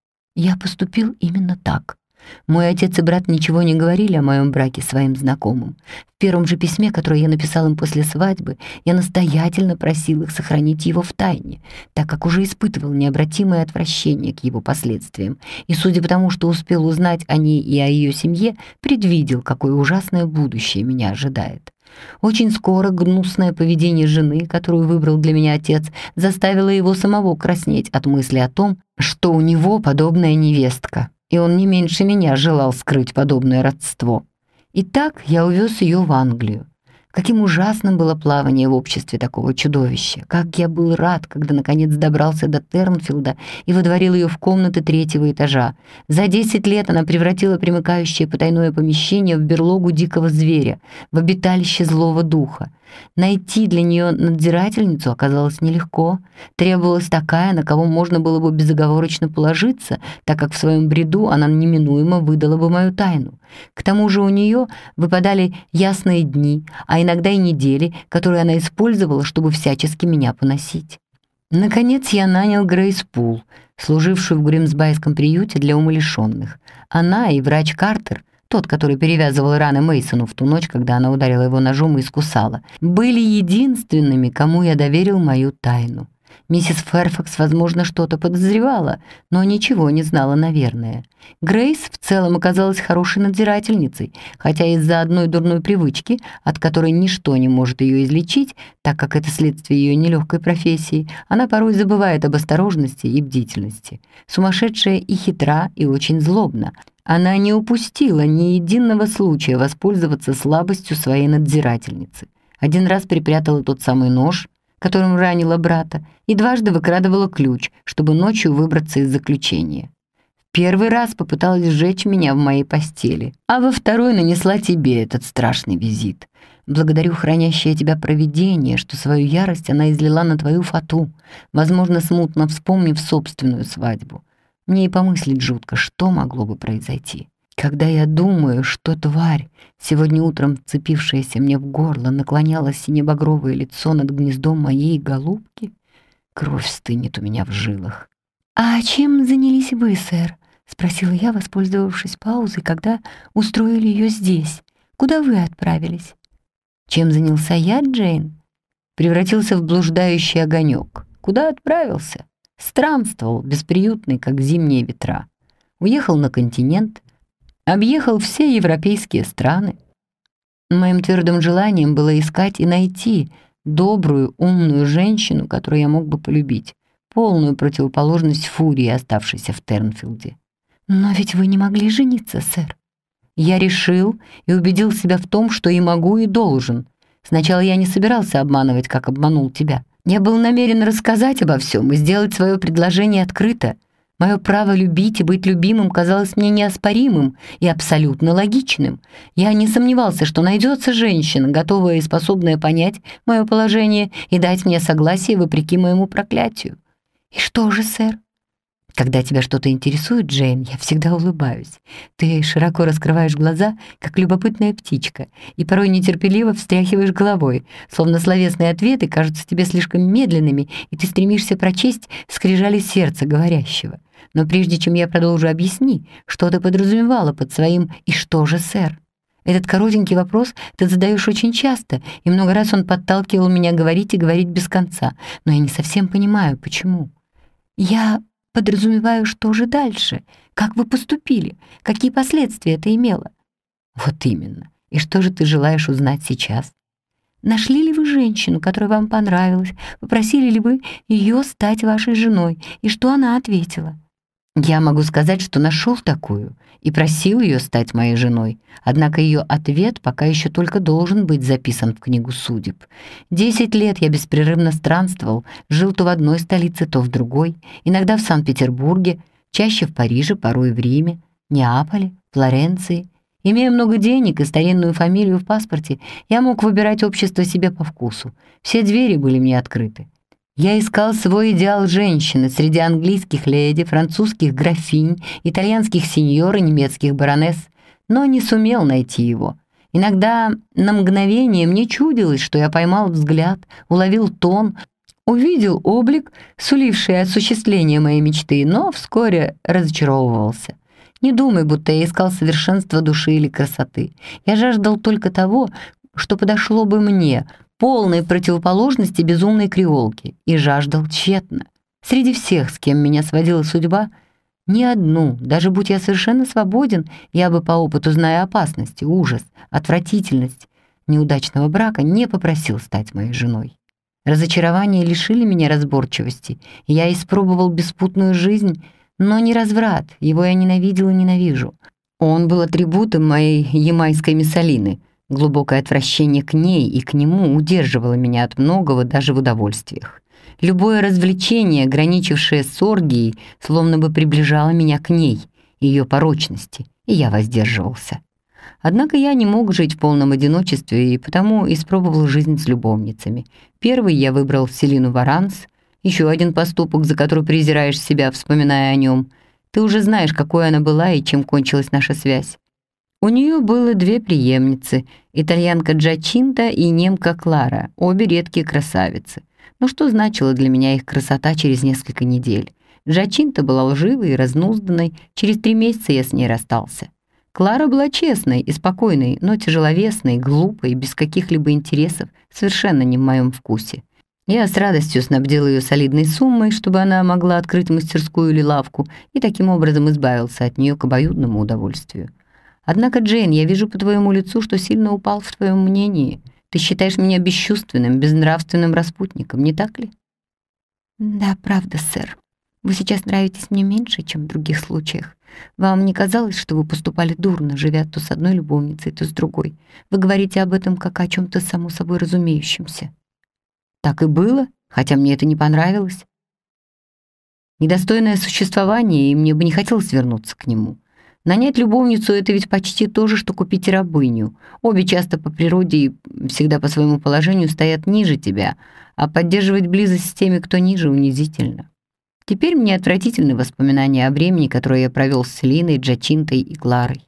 Я поступил именно так. Мой отец и брат ничего не говорили о моем браке своим знакомым. В первом же письме, которое я написал им после свадьбы, я настоятельно просил их сохранить его в тайне, так как уже испытывал необратимое отвращение к его последствиям, и, судя по тому, что успел узнать о ней и о ее семье, предвидел, какое ужасное будущее меня ожидает. Очень скоро гнусное поведение жены, которую выбрал для меня отец, заставило его самого краснеть от мысли о том, что у него подобная невестка, и он не меньше меня желал скрыть подобное родство. Итак, я увез ее в Англию. Каким ужасным было плавание в обществе такого чудовища. Как я был рад, когда наконец добрался до Тернфилда и водворил ее в комнаты 3-го этажа. За 10 лет она превратила примыкающее потайное помещение в берлогу дикого зверя, в обиталище злого духа. Найти для нее надзирательницу оказалось нелегко. Требовалась такая, на кого можно было бы безоговорочно положиться, так как в своем бреду она неминуемо выдала бы мою тайну. К тому же у нее выпадали ясные дни, а иногда и недели, которые она использовала, чтобы всячески меня поносить. Наконец я нанял Грейс Пул, служившую в Гримсбайском приюте для умалишенных. Она и врач Картер, тот, который перевязывал раны Мейсону в ту ночь, когда она ударила его ножом и искусала, были единственными, кому я доверил мою тайну. Миссис Фэрфакс, возможно, что-то подозревала, но ничего не знала, наверное. Грейс в целом оказалась хорошей надзирательницей, хотя из-за одной дурной привычки, от которой ничто не может ее излечить, так как это следствие ее нелегкой профессии, она порой забывает об осторожности и бдительности. Сумасшедшая и хитра, и очень злобна. Она не упустила ни единого случая воспользоваться слабостью своей надзирательницы. Один раз припрятала тот самый нож, которым ранила брата, и дважды выкрадывала ключ, чтобы ночью выбраться из заключения. В первый раз попыталась сжечь меня в моей постели, а во второй нанесла тебе этот страшный визит. Благодарю хранящее тебя провидение, что свою ярость она излила на твою фату, возможно, смутно вспомнив собственную свадьбу. Мне и помыслить жутко, что могло бы произойти. Когда я думаю, что тварь, сегодня утром вцепившаяся мне в горло, наклоняла синебагровое лицо над гнездом моей голубки, кровь стынет у меня в жилах. «А чем занялись вы, сэр?» — спросила я, воспользовавшись паузой, когда устроили ее здесь. «Куда вы отправились?» Чем занялся я, Джейн? Превратился в блуждающий огонек. Куда отправился? Странствовал, бесприютный, как зимние ветра. Уехал на континент, объехал все европейские страны. Моим твердым желанием было искать и найти добрую, умную женщину, которую я мог бы полюбить, полную противоположность Фурии, оставшейся в Тернфилде. «Но ведь вы не могли жениться, сэр». Я решил и убедил себя в том, что и могу, и должен. Сначала я не собирался обманывать, как обманул тебя. Я был намерен рассказать обо всем и сделать свое предложение открыто. Мое право любить и быть любимым казалось мне неоспоримым и абсолютно логичным. Я не сомневался, что найдется женщина, готовая и способная понять мое положение и дать мне согласие вопреки моему проклятию. «И что же, сэр?» Когда тебя что-то интересует, Джейн, я всегда улыбаюсь. Ты широко раскрываешь глаза, как любопытная птичка, и порой нетерпеливо встряхиваешь головой, словно словесные ответы кажутся тебе слишком медленными, и ты стремишься прочесть скрижали сердца говорящего. Но прежде чем я продолжу, объясни, что ты подразумевала под своим «и что же, сэр?». Этот коротенький вопрос ты задаешь очень часто, и много раз он подталкивал меня говорить и говорить без конца, но я не совсем понимаю, почему. «Я подразумеваю, что же дальше? Как вы поступили? Какие последствия это имело?» «Вот именно. И что же ты желаешь узнать сейчас?» «Нашли ли вы женщину, которая вам понравилась? Попросили ли вы ее стать вашей женой? И что она ответила?» Я могу сказать, что нашел такую и просил ее стать моей женой, однако ее ответ пока еще только должен быть записан в книгу судеб. 10 лет я беспрерывно странствовал, жил то в одной столице, то в другой, иногда в Санкт-Петербурге, чаще в Париже, порой в Риме, Неаполе, Флоренции. Имея много денег и старинную фамилию в паспорте, я мог выбирать общество себе по вкусу. Все двери были мне открыты. Я искал свой идеал женщины среди английских леди, французских графинь, итальянских сеньор и немецких баронесс, но не сумел найти его. Иногда на мгновение мне чудилось, что я поймал взгляд, уловил тон, увидел облик, суливший осуществление моей мечты, но вскоре разочаровывался. Не думай, будто я искал совершенства души или красоты. Я жаждал только того, что подошло бы мне, полной противоположности безумной креолки, и жаждал тщетно. Среди всех, с кем меня сводила судьба, ни одну, даже будь я совершенно свободен, я бы по опыту, зная опасности, ужас, отвратительность неудачного брака, не попросил стать моей женой. Разочарования лишили меня разборчивости, и я испробовал беспутную жизнь, но не разврат, его я ненавидел и ненавижу. Он был атрибутом моей ямайской Миссалины. Глубокое отвращение к ней и к нему удерживало меня от многого даже в удовольствиях. Любое развлечение, граничившее с оргией, словно бы приближало меня к ней, ее порочности, и я воздерживался. Однако я не мог жить в полном одиночестве и потому испробовал жизнь с любовницами. Первый я выбрал Селину Варанс, еще один поступок, за который презираешь себя, вспоминая о нем. Ты уже знаешь, какой она была и чем кончилась наша связь. У нее было две преемницы, итальянка Джачинта и немка Клара, обе редкие красавицы. Но что значила для меня их красота через несколько недель? Джачинта была лживой и разнузданной, через 3 месяца я с ней расстался. Клара была честной и спокойной, но тяжеловесной, глупой, без каких-либо интересов, совершенно не в моем вкусе. Я с радостью снабдил ее солидной суммой, чтобы она могла открыть мастерскую или лавку, и таким образом избавился от нее к обоюдному удовольствию. Однако, Джейн, я вижу по твоему лицу, что сильно упал в твоем мнении. Ты считаешь меня бесчувственным, безнравственным распутником, не так ли? Да, правда, сэр. Вы сейчас нравитесь мне меньше, чем в других случаях. Вам не казалось, что вы поступали дурно, живя то с одной любовницей, то с другой? Вы говорите об этом как о чем-то само собой разумеющемся. Так и было, хотя мне это не понравилось. Недостойное существование, и мне бы не хотелось вернуться к нему. Нанять любовницу — это ведь почти то же, что купить рабыню. Обе часто по природе и всегда по своему положению стоят ниже тебя, а поддерживать близость с теми, кто ниже, унизительно. Теперь мне отвратительны воспоминания о времени, которое я провел с Селиной, Джачинтой и Кларой.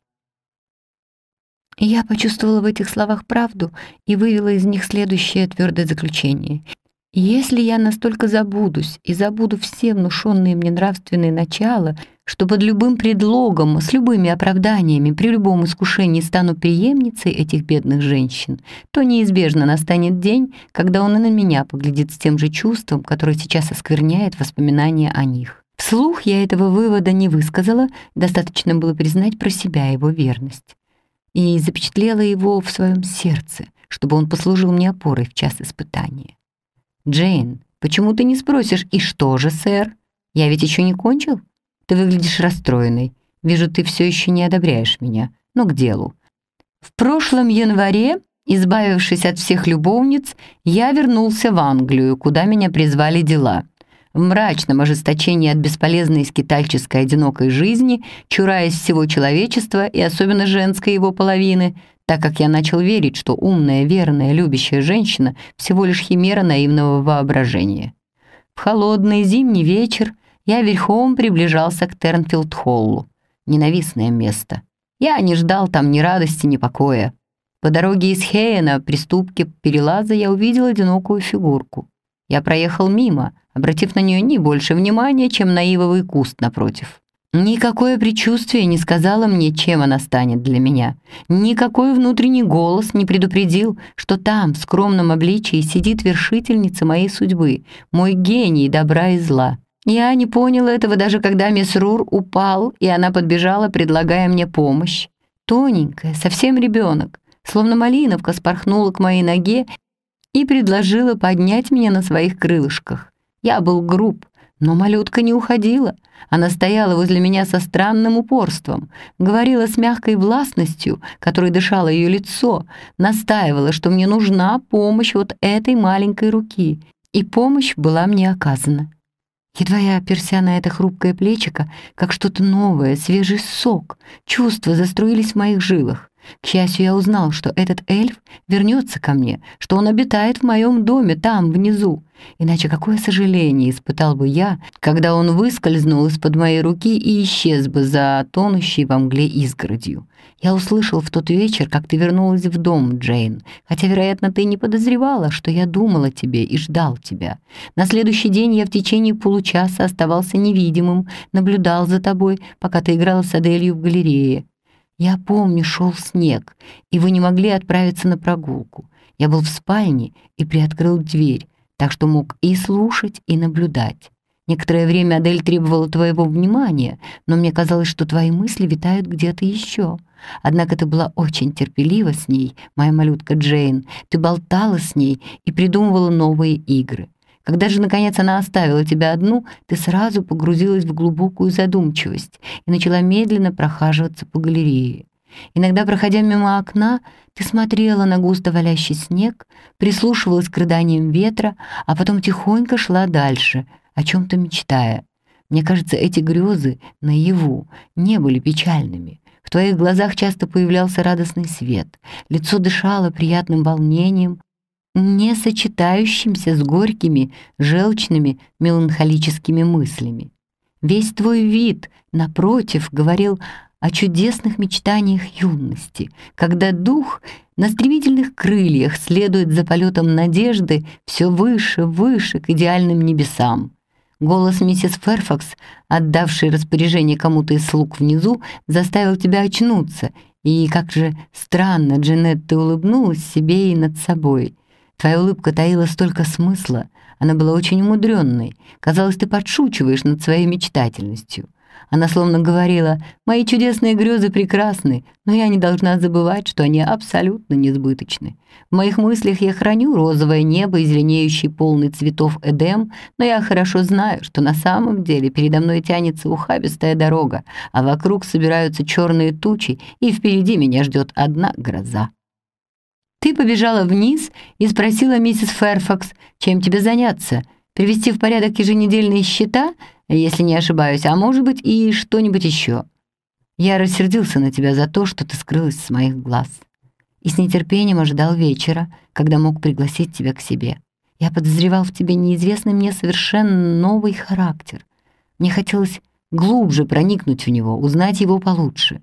Я почувствовала в этих словах правду и вывела из них следующее твердое заключение. Если я настолько забуду все внушенные мне нравственные начала, что под любым предлогом, с любыми оправданиями, при любом искушении стану преемницей этих бедных женщин, то неизбежно настанет день, когда он и на меня поглядит с тем же чувством, которое сейчас оскверняет воспоминания о них. Вслух я этого вывода не высказала, достаточно было признать про себя его верность. И запечатлела его в своем сердце, чтобы он послужил мне опорой в час испытания. «Джейн, почему ты не спросишь, и что же, сэр? Я ведь еще не кончил? Ты выглядишь расстроенной. Вижу, ты все еще не одобряешь меня. Но к делу. В прошлом январе, избавившись от всех любовниц, я вернулся в Англию, куда меня призвали дела. В мрачном ожесточении от бесполезной скитальческой одинокой жизни, чураясь всего человечества и особенно женской его половины, так как я начал верить, что умная, верная, любящая женщина всего лишь химера наивного воображения. В холодный зимний вечер я верхом приближался к Тернфилд-Холлу. Ненавистное место. Я не ждал там ни радости, ни покоя. По дороге из Хейена при ступке перелаза я увидел одинокую фигурку. Я проехал мимо, обратив на нее не больше внимания, чем на ивовый куст напротив. Никакое предчувствие не сказало мне, чем она станет для меня. Никакой внутренний голос не предупредил, что там, в скромном обличии, сидит вершительница моей судьбы, мой гений добра и зла. Я не понял этого даже когда мисс Рур упал, и она подбежала, предлагая мне помощь. Тоненькая, совсем ребенок, словно малиновка, спорхнула к моей ноге и предложила поднять меня на своих крылышках. Я был груб, но малютка не уходила. Она стояла возле меня со странным упорством, говорила с мягкой властностью, которой дышало ее лицо, настаивала, что мне нужна помощь вот этой маленькой руки, и помощь была мне оказана. Едва я оперся на это хрупкое плечико, как что-то новое, свежий сок, чувства заструились в моих жилах. К счастью, я узнал, что этот эльф вернется ко мне, что он обитает в моем доме там, внизу. Иначе какое сожаление испытал бы я, когда он выскользнул из-под моей руки и исчез бы за тонущей во мгле изгородью. Я услышал в тот вечер, как ты вернулась в дом, Джейн, хотя, вероятно, ты не подозревала, что я думал о тебе и ждал тебя. На следующий день я в течение получаса оставался невидимым, наблюдал за тобой, пока ты играла с Аделью в галерее. Я помню, шел снег, и вы не могли отправиться на прогулку. Я был в спальне и приоткрыл дверь, так что мог и слушать, и наблюдать. Некоторое время Адель требовала твоего внимания, но мне казалось, что твои мысли витают где-то еще. Однако ты была очень терпелива с ней, моя малютка Джейн. Ты болтала с ней и придумывала новые игры. Когда же, наконец, она оставила тебя одну, ты сразу погрузилась в глубокую задумчивость и начала медленно прохаживаться по галерее. Иногда, проходя мимо окна, ты смотрела на густо валящий снег, прислушивалась к рыданиям ветра, а потом тихонько шла дальше, о чем-то мечтая. Мне кажется, эти грезы наяву не были печальными. В твоих глазах часто появлялся радостный свет. Лицо дышало приятным волнением, не сочетающимся с горькими, желчными, меланхолическими мыслями. Весь твой вид, напротив, говорил о чудесных мечтаниях юности, когда дух на стремительных крыльях следует за полетом надежды все выше, выше к идеальным небесам. Голос миссис Фэрфакс, отдавший распоряжение кому-то из слуг внизу, заставил тебя очнуться, и как же странно, Джанет, ты улыбнулась себе и над собой. Твоя улыбка таила столько смысла, она была очень умудренной. Казалось, ты подшучиваешь над своей мечтательностью. Она словно говорила: «Мои чудесные грезы прекрасны, но я не должна забывать, что они абсолютно несбыточны. В моих мыслях я храню розовое небо и зеленеющий полный цветов Эдем, но я хорошо знаю, что на самом деле передо мной тянется ухабистая дорога, а вокруг собираются черные тучи, и впереди меня ждет одна гроза». Ты побежала вниз и спросила миссис Фэрфакс, чем тебе заняться, привести в порядок еженедельные счета, если не ошибаюсь, а может быть и что-нибудь еще. Я рассердился на тебя за то, что ты скрылась с моих глаз, и с нетерпением ожидал вечера, когда мог пригласить тебя к себе. Я подозревал в тебе неизвестный мне совершенно новый характер. Мне хотелось глубже проникнуть в него, узнать его получше.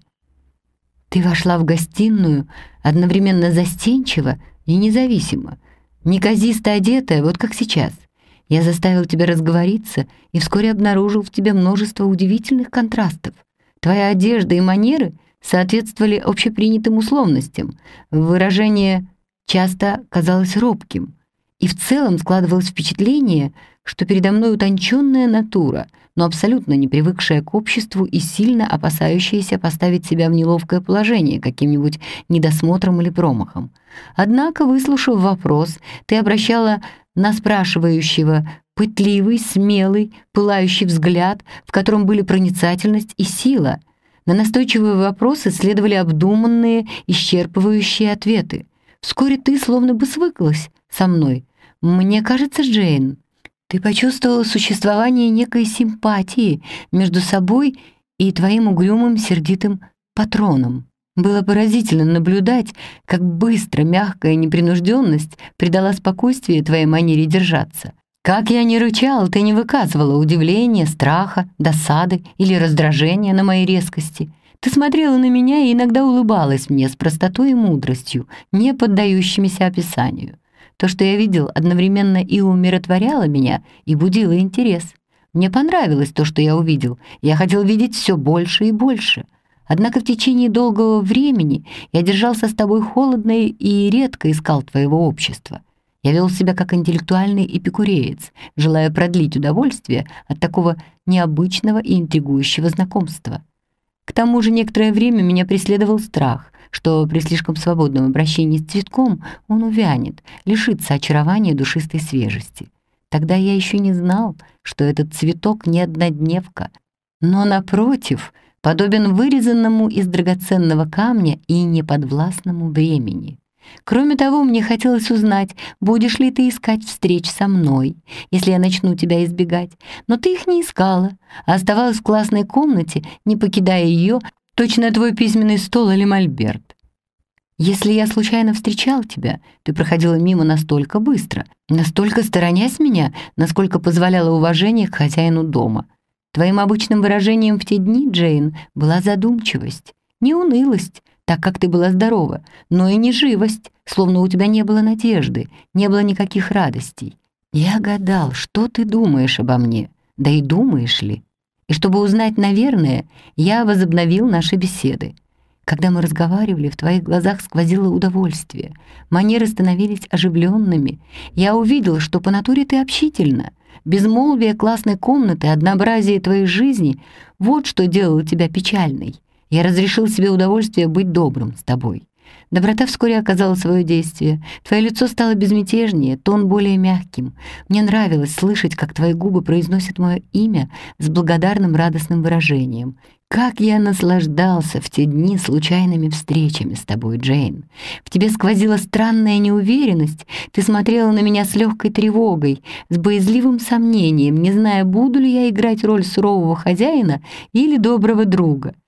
Ты вошла в гостиную одновременно застенчиво и независимо, неказисто одетая, вот как сейчас. Я заставил тебя разговориться и вскоре обнаружил в тебе множество удивительных контрастов. Твоя одежда и манеры соответствовали общепринятым условностям. Выражение часто казалось робким, и в целом складывалось впечатление, что передо мной утонченная натура, но абсолютно не привыкшая к обществу и сильно опасающаяся поставить себя в неловкое положение каким-нибудь недосмотром или промахом. Однако, выслушав вопрос, ты обращала на спрашивающего пытливый, смелый, пылающий взгляд, в котором были проницательность и сила. На настойчивые вопросы следовали обдуманные, исчерпывающие ответы. Вскоре ты словно бы свыклась со мной. Мне кажется, Джейн, ты почувствовала существование некой симпатии между собой и твоим угрюмым, сердитым патроном. Было поразительно наблюдать, как быстро мягкая непринужденность придала спокойствие твоей манере держаться. Как я ни рычал, ты не выказывала удивления, страха, досады или раздражения на моей резкости. Ты смотрела на меня и иногда улыбалась мне с простотой и мудростью, не поддающимися описанию. То, что я видел, одновременно и умиротворяло меня, и будило интерес. Мне понравилось то, что я увидел. Я хотел видеть все больше и больше. Однако в течение долгого времени я держался с тобой холодно и редко искал твоего общества. Я вел себя как интеллектуальный эпикуреец, желая продлить удовольствие от такого необычного и интригующего знакомства. К тому же некоторое время меня преследовал страх, что при слишком свободном обращении с цветком он увянет, лишится очарования душистой свежести. Тогда я еще не знал, что этот цветок не однодневка, но, напротив, подобен вырезанному из драгоценного камня и неподвластному времени. Кроме того, мне хотелось узнать, будешь ли ты искать встреч со мной, если я начну тебя избегать. Но ты их не искала, а оставалась в классной комнате, не покидая ее, точно твой письменный стол или мольберт. Если я случайно встречал тебя, ты проходила мимо настолько быстро, настолько сторонясь меня, насколько позволяло уважение к хозяину дома. Твоим обычным выражением в те дни, Джейн, была задумчивость, не унылость, так как ты была здорова, но и не живость, словно у тебя не было надежды, не было никаких радостей. Я гадал, что ты думаешь обо мне, да и думаешь ли. И чтобы узнать, наверное, я возобновил наши беседы. Когда мы разговаривали, в твоих глазах сквозило удовольствие, манеры становились оживленными. Я увидел, что по натуре ты общительна. Безмолвие классной комнаты, однообразие твоей жизни — вот что делало тебя печальной. Я разрешил себе удовольствие быть добрым с тобой. Доброта вскоре оказала свое действие. Твое лицо стало безмятежнее, тон более мягким. Мне нравилось слышать, как твои губы произносят мое имя с благодарным радостным выражением. Как я наслаждался в те дни случайными встречами с тобой, Джейн. В тебе сквозила странная неуверенность. Ты смотрела на меня с легкой тревогой, с боязливым сомнением, не зная, буду ли я играть роль сурового хозяина или доброго друга.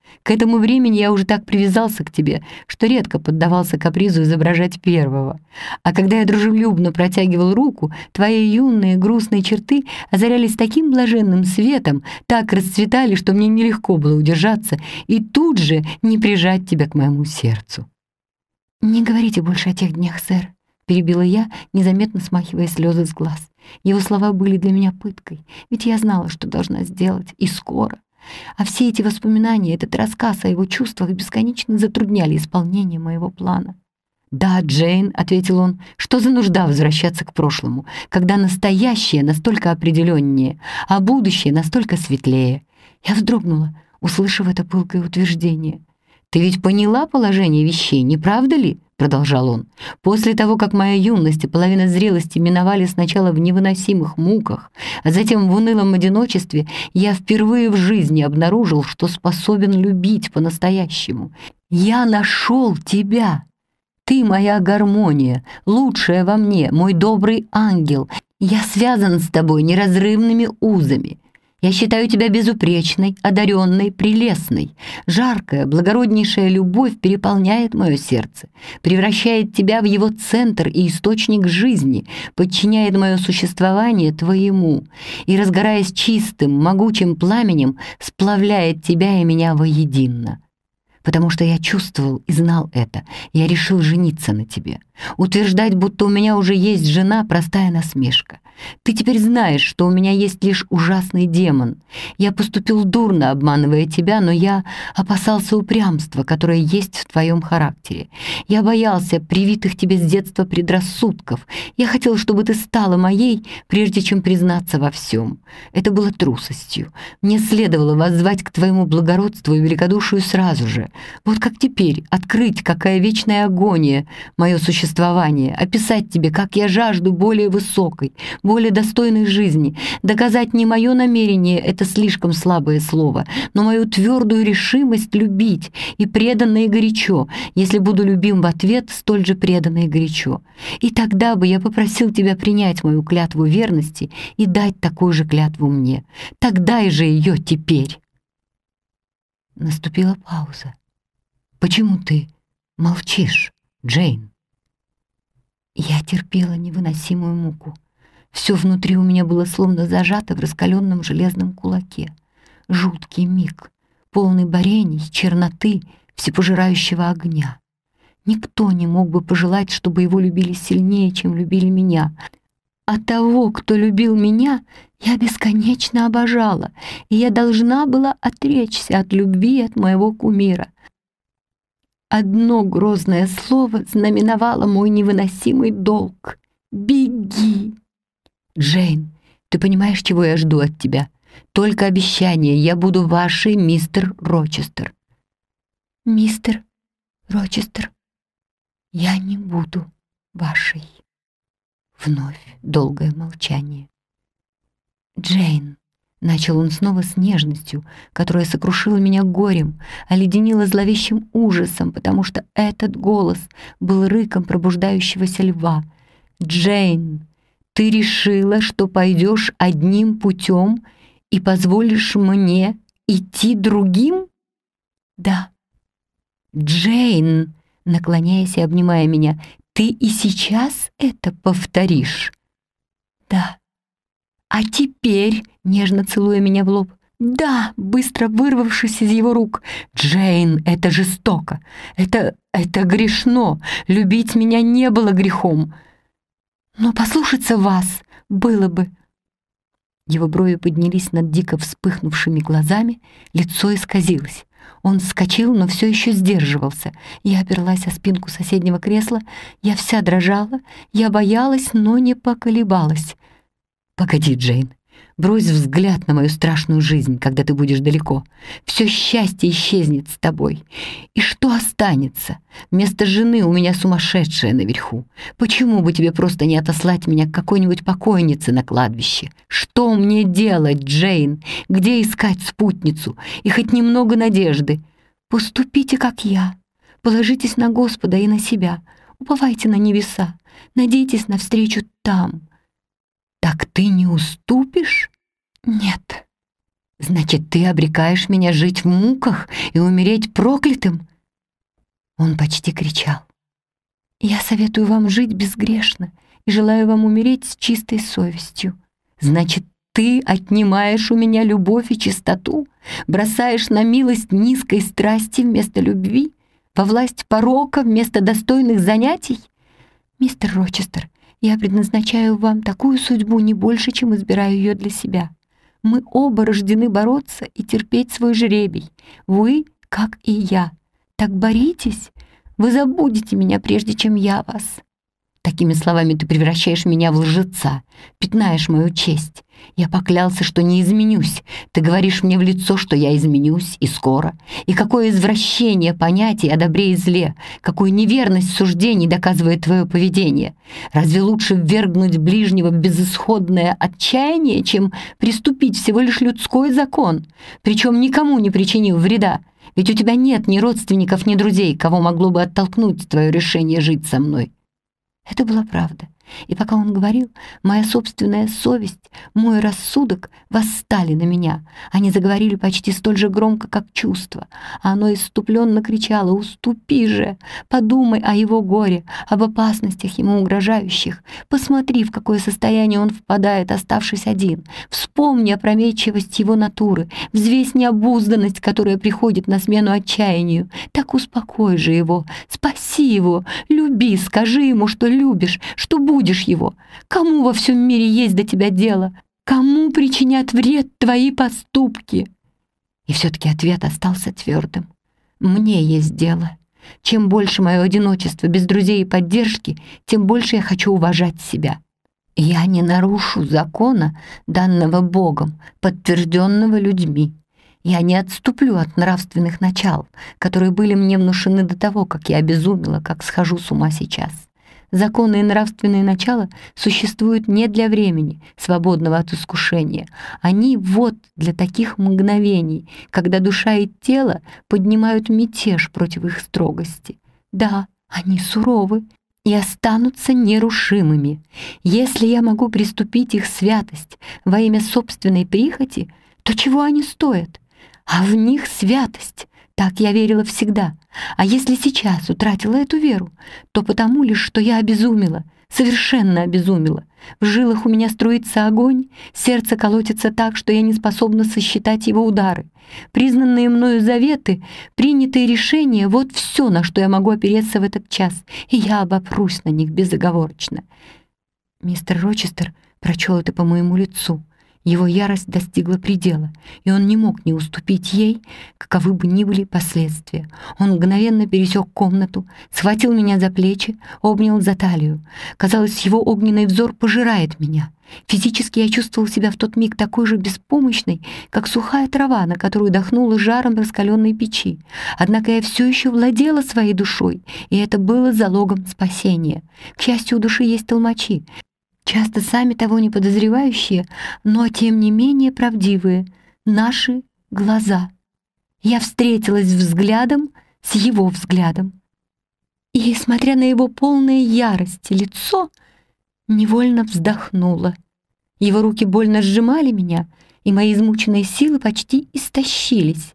К этому времени я уже так привязался к тебе, что редко поддавался капризу изображать первого. А когда я дружелюбно протягивал руку, твои юные грустные черты озарялись таким блаженным светом, так расцветали, что мне нелегко было удержаться и тут же не прижать тебя к моему сердцу. «Не говорите больше о тех днях, сэр», — перебила я, незаметно смахивая слезы с глаз. Его слова были для меня пыткой, ведь я знала, что должна сделать, и скоро. А все эти воспоминания, этот рассказ о его чувствах бесконечно затрудняли исполнение моего плана. «Да, Джейн», — ответил он, — «что за нужда возвращаться к прошлому, когда настоящее настолько определеннее, а будущее настолько светлее?» Я вздрогнула, услышав это пылкое утверждение. «Ты ведь поняла положение вещей, не правда ли?» — продолжал он. «После того, как моя юность и половина зрелости миновали сначала в невыносимых муках, а затем в унылом одиночестве, я впервые в жизни обнаружил, что способен любить по-настоящему. Я нашел тебя. Ты моя гармония, лучшая во мне, мой добрый ангел. Я связан с тобой неразрывными узами. Я считаю тебя безупречной, одаренной, прелестной. Жаркая, благороднейшая любовь переполняет мое сердце, превращает тебя в его центр и источник жизни, подчиняет мое существование твоему и, разгораясь чистым, могучим пламенем, сплавляет тебя и меня воедино. Потому что я чувствовал и знал это, я решил жениться на тебе. Утверждать, будто у меня уже есть жена, простая насмешка. Ты теперь знаешь, что у меня есть лишь ужасный демон. Я поступил дурно, обманывая тебя, но я опасался упрямства, которое есть в твоем характере. Я боялся привитых тебе с детства предрассудков. Я хотел, чтобы ты стала моей, прежде чем признаться во всем. Это было трусостью. Мне следовало воззвать к твоему благородству и великодушию сразу же. Вот как теперь открыть, какая вечная агония мое существование, описать тебе, как я жажду более высокой, более достойной жизни, доказать не мое намерение, это слишком слабое слово, но мою твердую решимость любить и преданно и горячо, если буду любим в ответ, столь же преданно и горячо. И тогда бы я попросил тебя принять мою клятву верности и дать такую же клятву мне. Так дай же ее теперь. Наступила пауза. «Почему ты молчишь, Джейн?» Я терпела невыносимую муку. Все внутри у меня было словно зажато в раскаленном железном кулаке. Жуткий миг, полный борений, черноты, всепожирающего огня. Никто не мог бы пожелать, чтобы его любили сильнее, чем любили меня. А того, кто любил меня, я бесконечно обожала, и я должна была отречься от любви от моего кумира. Одно грозное слово знаменовало мой невыносимый долг. «Беги!» «Джейн, ты понимаешь, чего я жду от тебя? Только обещание, я буду вашей, мистер Рочестер». «Мистер Рочестер, я не буду вашей». Вновь долгое молчание. «Джейн», — начал он снова с нежностью, которая сокрушила меня горем, оледенила зловещим ужасом, потому что этот голос был рыком пробуждающегося льва. «Джейн, ты решила, что пойдешь одним путем и позволишь мне идти другим?» «Да». «Джейн», наклоняясь и обнимая меня, «ты и сейчас это повторишь?» «Да». «А теперь», нежно целуя меня в лоб, «да», быстро вырвавшись из его рук, «Джейн, это жестоко, это грешно, любить меня не было грехом, но послушаться вас было бы». Его брови поднялись над дико вспыхнувшими глазами, лицо исказилось. Он вскочил, но все еще сдерживался. Я оперлась о спинку соседнего кресла, я вся дрожала, я боялась, но не поколебалась. «Погоди, Джейн, брось взгляд на мою страшную жизнь, когда ты будешь далеко. Все счастье исчезнет с тобой. И что останется? Вместо жены у меня сумасшедшая наверху. Почему бы тебе просто не отослать меня к какой-нибудь покойнице на кладбище? Что мне делать, Джейн? Где искать спутницу и хоть немного надежды? Поступите, как я. Положитесь на Господа и на себя. Уповайте на небеса. Надейтесь на встречу там». «Так ты не уступишь?» «Нет». Значит, ты обрекаешь меня жить в муках и умереть проклятым?» Он почти кричал. «Я советую вам жить безгрешно и желаю вам умереть с чистой совестью. Значит, ты отнимаешь у меня любовь и чистоту, бросаешь на милость низкой страсти вместо любви, во власть порока вместо достойных занятий? Мистер Рочестер, я предназначаю вам такую судьбу не больше, чем избираю ее для себя. Мы оба рождены бороться и терпеть свой жребий. Вы, как и я. Так боритесь, вы забудете меня, прежде чем я вас». Такими словами ты превращаешь меня в лжеца, пятнаешь мою честь. Я поклялся, что не изменюсь. Ты говоришь мне в лицо, что я изменюсь, и скоро. И какое извращение понятий о добре и зле, какую неверность суждений доказывает твое поведение. Разве лучше ввергнуть ближнего в безысходное отчаяние, чем приступить всего лишь людской закон, причем никому не причинив вреда? Ведь у тебя нет ни родственников, ни друзей, кого могло бы оттолкнуть твое решение жить со мной. Это была правда. И пока он говорил, моя собственная совесть, мой рассудок восстали на меня. Они заговорили почти столь же громко, как чувство. А оно исступленно кричало: «Уступи же! Подумай о его горе, об опасностях ему угрожающих. Посмотри, в какое состояние он впадает, оставшись один. Вспомни опрометчивость его натуры, взвесь необузданность, которая приходит на смену отчаянию. Так успокой же его, спаси его, люби, скажи ему, что любишь, что будешь его. Кому во всем мире есть до тебя дело? Кому причинят вред твои поступки?» И все-таки ответ остался твердым. «Мне есть дело. Чем больше мое одиночество без друзей и поддержки, тем больше я хочу уважать себя. Я не нарушу закона, данного Богом, подтвержденного людьми. Я не отступлю от нравственных начал, которые были мне внушены до того, как я обезумела, как схожу с ума сейчас. Законы и нравственные начала существуют не для времени, свободного от искушения. Они вот для таких мгновений, когда душа и тело поднимают мятеж против их строгости. Да, они суровы и останутся нерушимыми. Если я могу приступить их святость во имя собственной прихоти, то чего они стоят? А в них святость. Так я верила всегда. А если сейчас утратила эту веру, то потому лишь, что я обезумела, совершенно обезумела. В жилах у меня струится огонь, сердце колотится так, что я не способна сосчитать его удары. Признанные мною заветы, принятые решения — вот все, на что я могу опереться в этот час, и я обопрусь на них безоговорочно. Мистер Рочестер прочел это по моему лицу. Его ярость достигла предела, и он не мог не уступить ей, каковы бы ни были последствия. Он мгновенно пересек комнату, схватил меня за плечи, обнял за талию. Казалось, его огненный взор пожирает меня. Физически я чувствовал себя в тот миг такой же беспомощной, как сухая трава, на которую дохнуло жаром раскаленной печи. Однако я все еще владела своей душой, и это было залогом спасения. К счастью, у души есть толмачи, часто сами того не подозревающие, но тем не менее правдивые, наши глаза. Я встретилась взглядом с его взглядом. И, смотря на его полное ярости лицо, невольно вздохнула. Его руки больно сжимали меня, и мои измученные силы почти истощились.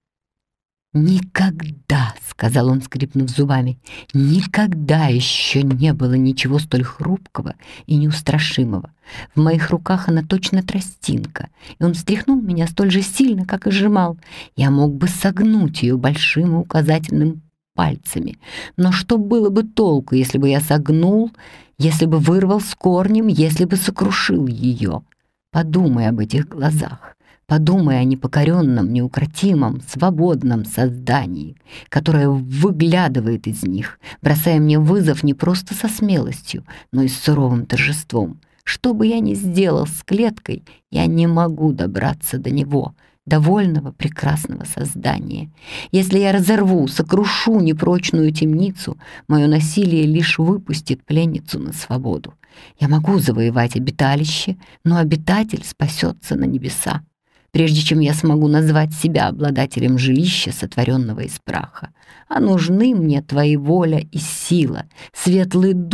«Никогда», — сказал он, скрипнув зубами, — «никогда еще не было ничего столь хрупкого и неустрашимого. В моих руках она точно тростинка, и он встряхнул меня столь же сильно, как и сжимал. Я мог бы согнуть ее большим и указательным пальцами. Но что было бы толку, если бы я согнул, если бы вырвал с корнем, если бы сокрушил ее? Подумай об этих глазах. Подумай о непокоренном, неукротимом, свободном создании, которое выглядывает из них, бросая мне вызов не просто со смелостью, но и с суровым торжеством. Что бы я ни сделал с клеткой, я не могу добраться до него, довольного прекрасного создания. Если я разорву, сокрушу непрочную темницу, мое насилие лишь выпустит пленницу на свободу. Я могу завоевать обиталище, но обитатель спасется на небеса, прежде чем я смогу назвать себя обладателем жилища, сотворенного из праха. А нужны мне твои воля и сила, светлый дух,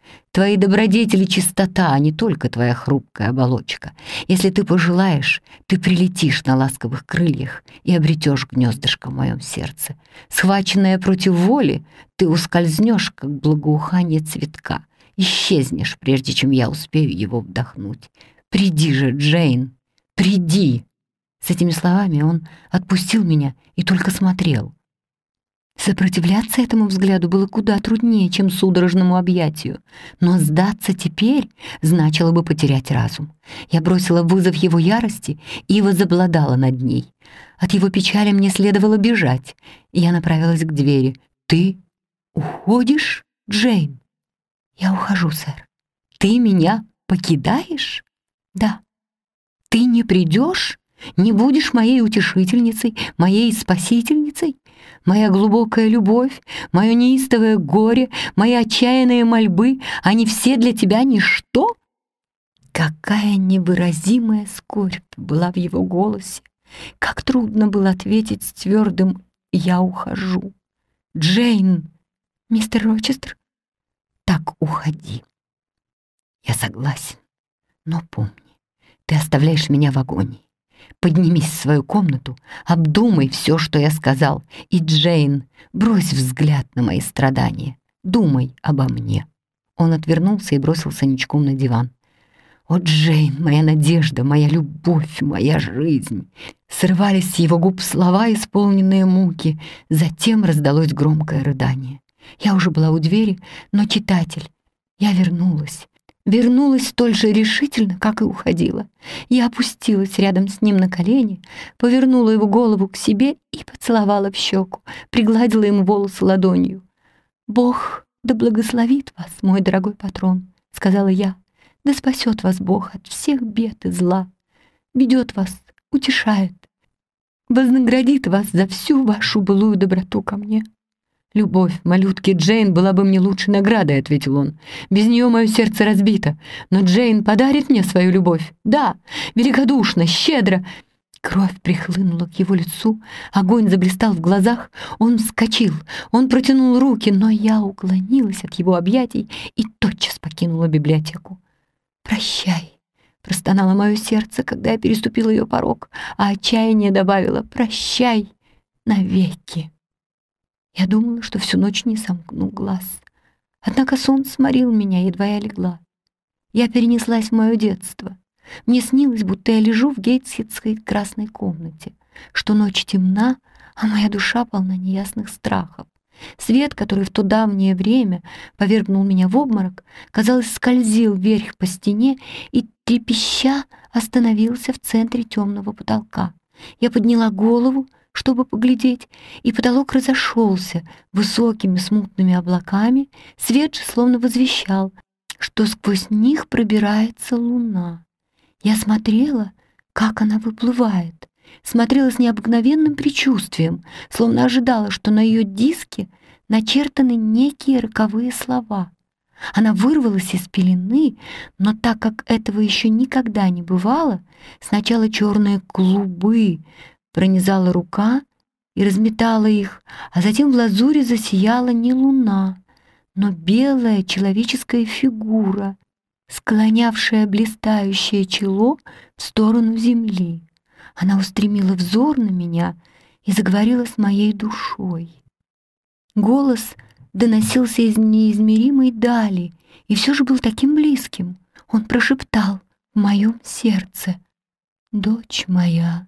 Твои добродетели — чистота, а не только твоя хрупкая оболочка. Если ты пожелаешь, ты прилетишь на ласковых крыльях и обретешь гнездышко в моем сердце. Схваченная против воли, ты ускользнешь, как благоухание цветка, исчезнешь, прежде чем я успею его вдохнуть. Приди же, Джейн, приди!» С этими словами он отпустил меня и только смотрел. Сопротивляться этому взгляду было куда труднее, чем судорожному объятию, но сдаться теперь значило бы потерять разум. Я бросила вызов его ярости и возобладала над ней. От его печали мне следовало бежать, и я направилась к двери. «Ты уходишь, Джейн?» «Я ухожу, сэр». «Ты меня покидаешь?» «Да». «Ты не придешь? Не будешь моей утешительницей, моей спасительницей? Моя глубокая любовь, мое неистовое горе, мои отчаянные мольбы, они все для тебя ничто?» Какая невыразимая скорбь была в его голосе! Как трудно было ответить с твердым «я ухожу». «Джейн!» «Мистер Рочестер?» «Так уходи». «Я согласен, но помни, ты оставляешь меня в агонии. Поднимись в свою комнату, обдумай все, что я сказал, и, Джейн, брось взгляд на мои страдания. Думай обо мне». Он отвернулся и бросился ничком на диван. «О, Джейн, моя надежда, моя любовь, моя жизнь!» Срывались с его губ слова, исполненные муки. Затем раздалось громкое рыдание. Я уже была у двери, но читатель... Я вернулась столь же решительно, как и уходила. Я опустилась рядом с ним на колени, повернула его голову к себе и поцеловала в щеку, пригладила ему волосы ладонью. «Бог да благословит вас, мой дорогой патрон», — сказала я. «Да спасет вас Бог от всех бед и зла, ведет вас, утешает, вознаградит вас за всю вашу былую доброту ко мне». «Любовь малютки Джейн была бы мне лучшей наградой», — ответил он. «Без нее мое сердце разбито. Но Джейн подарит мне свою любовь. Да, великодушно, щедро». Кровь прихлынула к его лицу, огонь заблистал в глазах. Он вскочил, он протянул руки, но я уклонилась от его объятий и тотчас покинула библиотеку. «Прощай», — простонало мое сердце, когда я переступила ее порог, а отчаяние добавило «прощай навеки». Я думала, что всю ночь не сомкну глаз. Однако сон сморил меня, едва я легла. Я перенеслась в мое детство. Мне снилось, будто я лежу в гейтсхедской красной комнате, что ночь темна, а моя душа полна неясных страхов. Свет, который в то давнее время повергнул меня в обморок, казалось, скользил вверх по стене и, трепеща, остановился в центре темного потолка. Я подняла голову, чтобы поглядеть, и потолок разошелся высокими смутными облаками, свет же словно возвещал, что сквозь них пробирается луна. Я смотрела, как она выплывает, смотрела с необыкновенным предчувствием, словно ожидала, что на ее диске начертаны некие роковые слова. Она вырвалась из пелены, но так как этого еще никогда не бывало, сначала черные клубы пронизала рука и разметала их, а затем в лазуре засияла не луна, но белая человеческая фигура, склонявшая блистающее чело в сторону земли. Она устремила взор на меня и заговорила с моей душой. Голос доносился из неизмеримой дали и все же был таким близким. Он прошептал в моем сердце: «Дочь моя,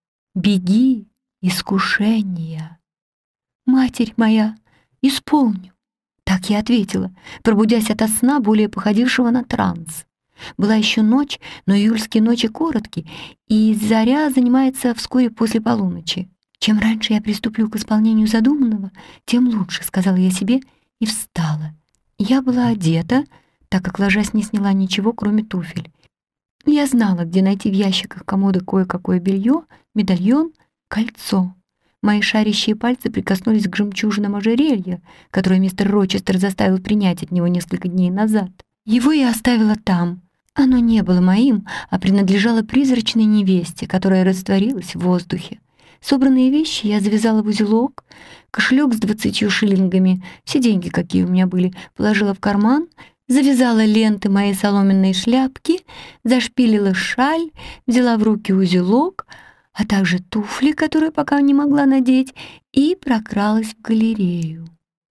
беги искушения». «Матерь моя, исполню». Так я ответила, пробудясь ото сна, более походившего на транс. Была еще ночь, но июльские ночи коротки, и заря занимается вскоре после полуночи. «Чем раньше я приступлю к исполнению задуманного, тем лучше», — сказала я себе и встала. Я была одета, так как, ложась, не сняла ничего, кроме туфель. Я знала, где найти в ящиках комода кое-какое белье, медальон, кольцо. Мои шарящие пальцы прикоснулись к жемчужинам ожерелья, которое мистер Рочестер заставил принять от него несколько дней назад. Его я оставила там. Оно не было моим, а принадлежало призрачной невесте, которая растворилась в воздухе. Собранные вещи я завязала в узелок, кошелек с 20 шиллингами, все деньги, какие у меня были, положила в карман, завязала ленты моей соломенной шляпки, зашпилила шаль, взяла в руки узелок, а также туфли, которые пока не могла надеть, и прокралась в галерею.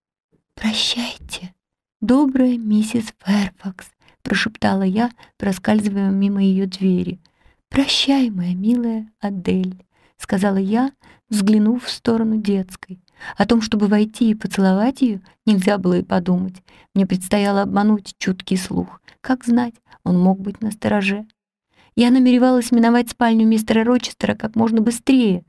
«Прощайте, добрая миссис Фэрфакс», — прошептала я, проскальзывая мимо ее двери. «Прощай, моя милая Адель», — сказала я, взглянув в сторону детской. О том, чтобы войти и поцеловать ее, нельзя было и подумать. Мне предстояло обмануть чуткий слух. Как знать, он мог быть настороже. Я намеревалась миновать спальню мистера Рочестера как можно быстрее,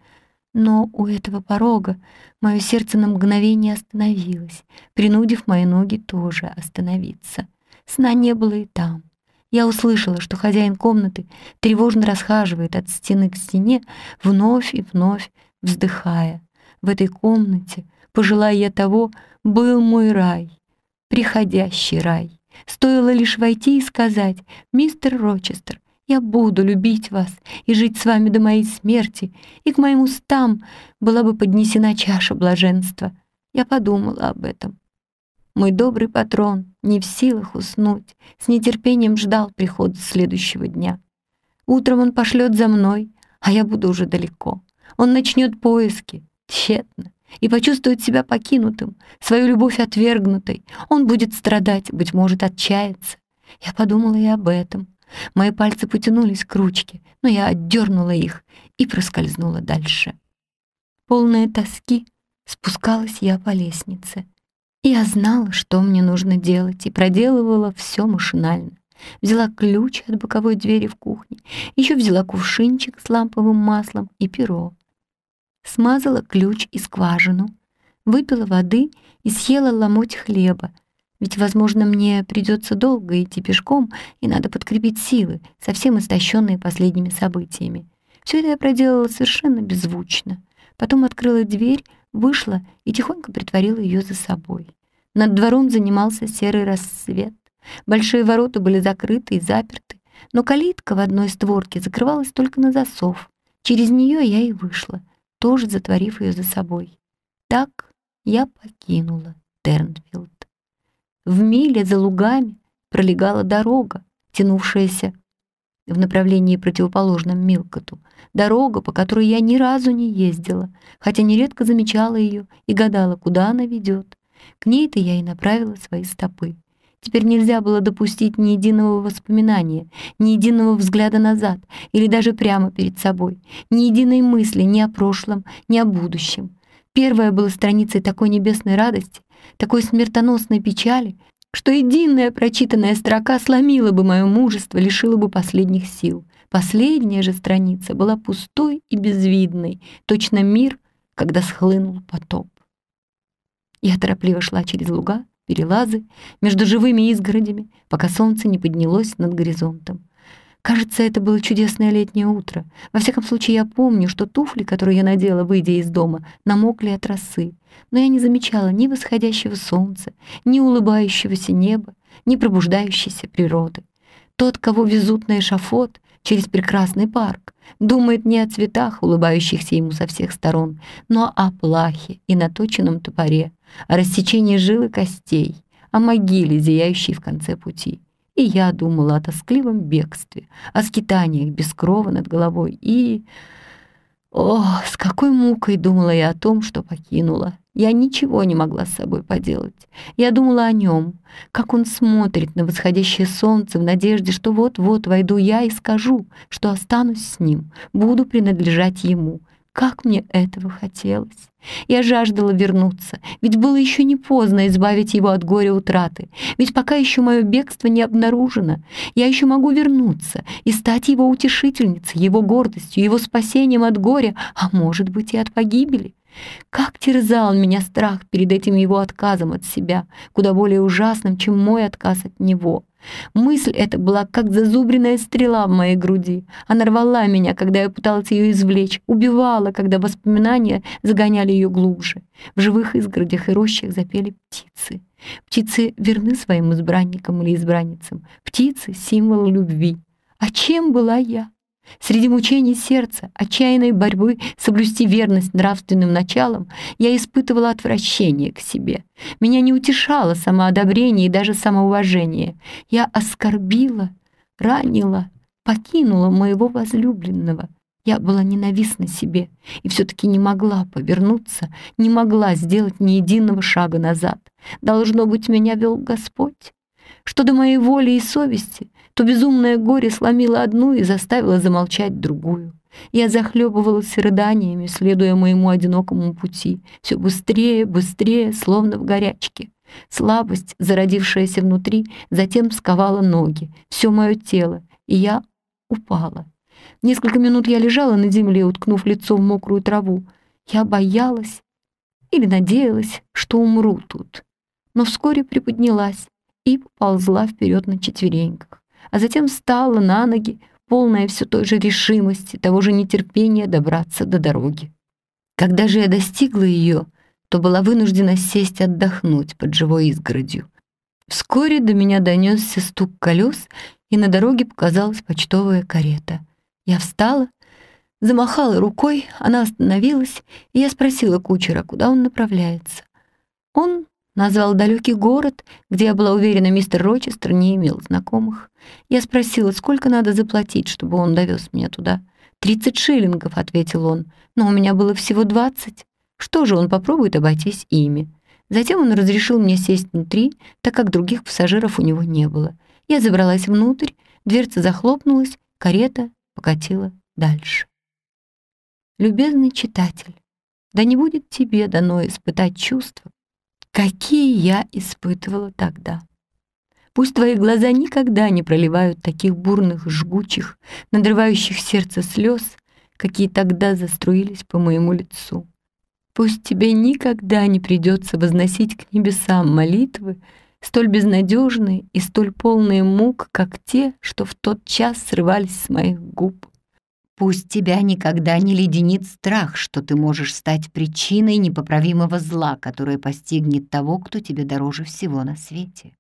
но у этого порога мое сердце на мгновение остановилось, принудив мои ноги тоже остановиться. Сна не было и там. Я услышала, что хозяин комнаты тревожно расхаживает от стены к стене, вновь и вновь вздыхая. В этой комнате, пожелая я того, был мой рай, приходящий рай. Стоило лишь войти и сказать: «Мистер Рочестер, я буду любить вас и жить с вами до моей смерти», и к моим устам была бы поднесена чаша блаженства. Я подумала об этом. Мой добрый патрон, не в силах уснуть, с нетерпением ждал прихода следующего дня. Утром он пошлет за мной, а я буду уже далеко. Он начнет поиски, тщетно, и почувствует себя покинутым, свою любовь отвергнутой. Он будет страдать, быть может, отчаяться. Я подумала и об этом. Мои пальцы потянулись к ручке, но я отдернула их и проскользнула дальше. Полная тоски спускалась я по лестнице. Я знала, что мне нужно делать, и проделывала все машинально. Взяла ключ от боковой двери в кухне, еще взяла кувшинчик с ламповым маслом и перо. Смазала ключ и скважину, выпила воды и съела ломоть хлеба, ведь, возможно, мне придется долго идти пешком, и надо подкрепить силы, совсем истощенные последними событиями. Все это я проделала совершенно беззвучно. Потом открыла дверь, вышла и тихонько притворила ее за собой. Над двором занимался серый рассвет. Большие ворота были закрыты и заперты, но калитка в одной створке закрывалась только на засов. Через нее я и вышла, тоже затворив ее за собой. Так я покинула Тернфилд. В миле за лугами пролегала дорога, тянувшаяся в направлении противоположном Милкоту. Дорога, по которой я ни разу не ездила, хотя нередко замечала ее и гадала, куда она ведет. К ней-то я и направила свои стопы. Теперь нельзя было допустить ни единого воспоминания, ни единого взгляда назад или даже прямо перед собой, ни единой мысли ни о прошлом, ни о будущем. Первая была страницей такой небесной радости, такой смертоносной печали, что единая прочитанная строка сломила бы мое мужество, лишила бы последних сил. Последняя же страница была пустой и безвидной, точно мир, когда схлынул потоп. Я торопливо шла через луга, перелазы, между живыми изгородями, пока солнце не поднялось над горизонтом. Кажется, это было чудесное летнее утро. Во всяком случае, я помню, что туфли, которые я надела, выйдя из дома, намокли от росы. Но я не замечала ни восходящего солнца, ни улыбающегося неба, ни пробуждающейся природы. Тот, кого везут на эшафот через прекрасный парк, думает не о цветах, улыбающихся ему со всех сторон, но о плахе и наточенном топоре, о рассечении жил и костей, о могиле, зияющей в конце пути. И я думала о тоскливом бегстве, о скитаниях без крова над головой и... О, с какой мукой думала я о том, что покинула. Я ничего не могла с собой поделать. Я думала о нем, как он смотрит на восходящее солнце в надежде, что вот-вот войду я и скажу, что останусь с ним, буду принадлежать ему. Как мне этого хотелось! Я жаждала вернуться, ведь было еще не поздно избавить его от горя утраты, ведь пока еще мое бегство не обнаружено, я еще могу вернуться и стать его утешительницей, его гордостью, его спасением от горя, а может быть и от погибели. Как терзал меня страх перед этим его отказом от себя, куда более ужасным, чем мой отказ от него. Мысль эта была как зазубренная стрела в моей груди. Она рвала меня, когда я пыталась ее извлечь, убивала, когда воспоминания загоняли ее глубже. В живых изгородях и рощах запели птицы. Птицы верны своим избранникам или избранницам. Птицы — символ любви. А чем была я? Среди мучений сердца, отчаянной борьбы соблюсти верность нравственным началам, я испытывала отвращение к себе. Меня не утешало самоодобрение и даже самоуважение. Я оскорбила, ранила, покинула моего возлюбленного. Я была ненавистна себе и все-таки не могла повернуться, не могла сделать ни единого шага назад. Должно быть, меня вел Господь. Что до моей воли и совести, то безумное горе сломило одну и заставило замолчать другую. Я захлебывалась рыданиями, следуя моему одинокому пути, все быстрее, быстрее, словно в горячке. Слабость, зародившаяся внутри, затем сковала ноги, все мое тело, и я упала. Несколько минут я лежала на земле, уткнув лицо в мокрую траву. Я боялась или надеялась, что умру тут. Но вскоре приподнялась и поползла вперед на четвереньках, а затем встала на ноги, полная все той же решимости, того же нетерпения добраться до дороги. Когда же я достигла ее, то была вынуждена сесть отдохнуть под живой изгородью. Вскоре до меня донесся стук колес, и на дороге показалась почтовая карета. Я встала, замахала рукой, она остановилась, и я спросила кучера, куда он направляется. Он назвал далекий город, где, я была уверена, мистер Рочестер не имел знакомых. Я спросила, сколько надо заплатить, чтобы он довез меня туда. 30 шиллингов, ответил он, но у меня было всего 20. Что же, он попробует обойтись ими. Затем он разрешил мне сесть внутри, так как других пассажиров у него не было. Я забралась внутрь, дверца захлопнулась, карета покатила дальше. Любезный читатель, да не будет тебе дано испытать чувства, какие я испытывала тогда. Пусть твои глаза никогда не проливают таких бурных, жгучих, надрывающих сердце слез, какие тогда заструились по моему лицу. Пусть тебе никогда не придется возносить к небесам молитвы, столь безнадежные и столь полные мук, как те, что в тот час срывались с моих губ. Пусть тебя никогда не леденит страх, что ты можешь стать причиной непоправимого зла, которое постигнет того, кто тебе дороже всего на свете.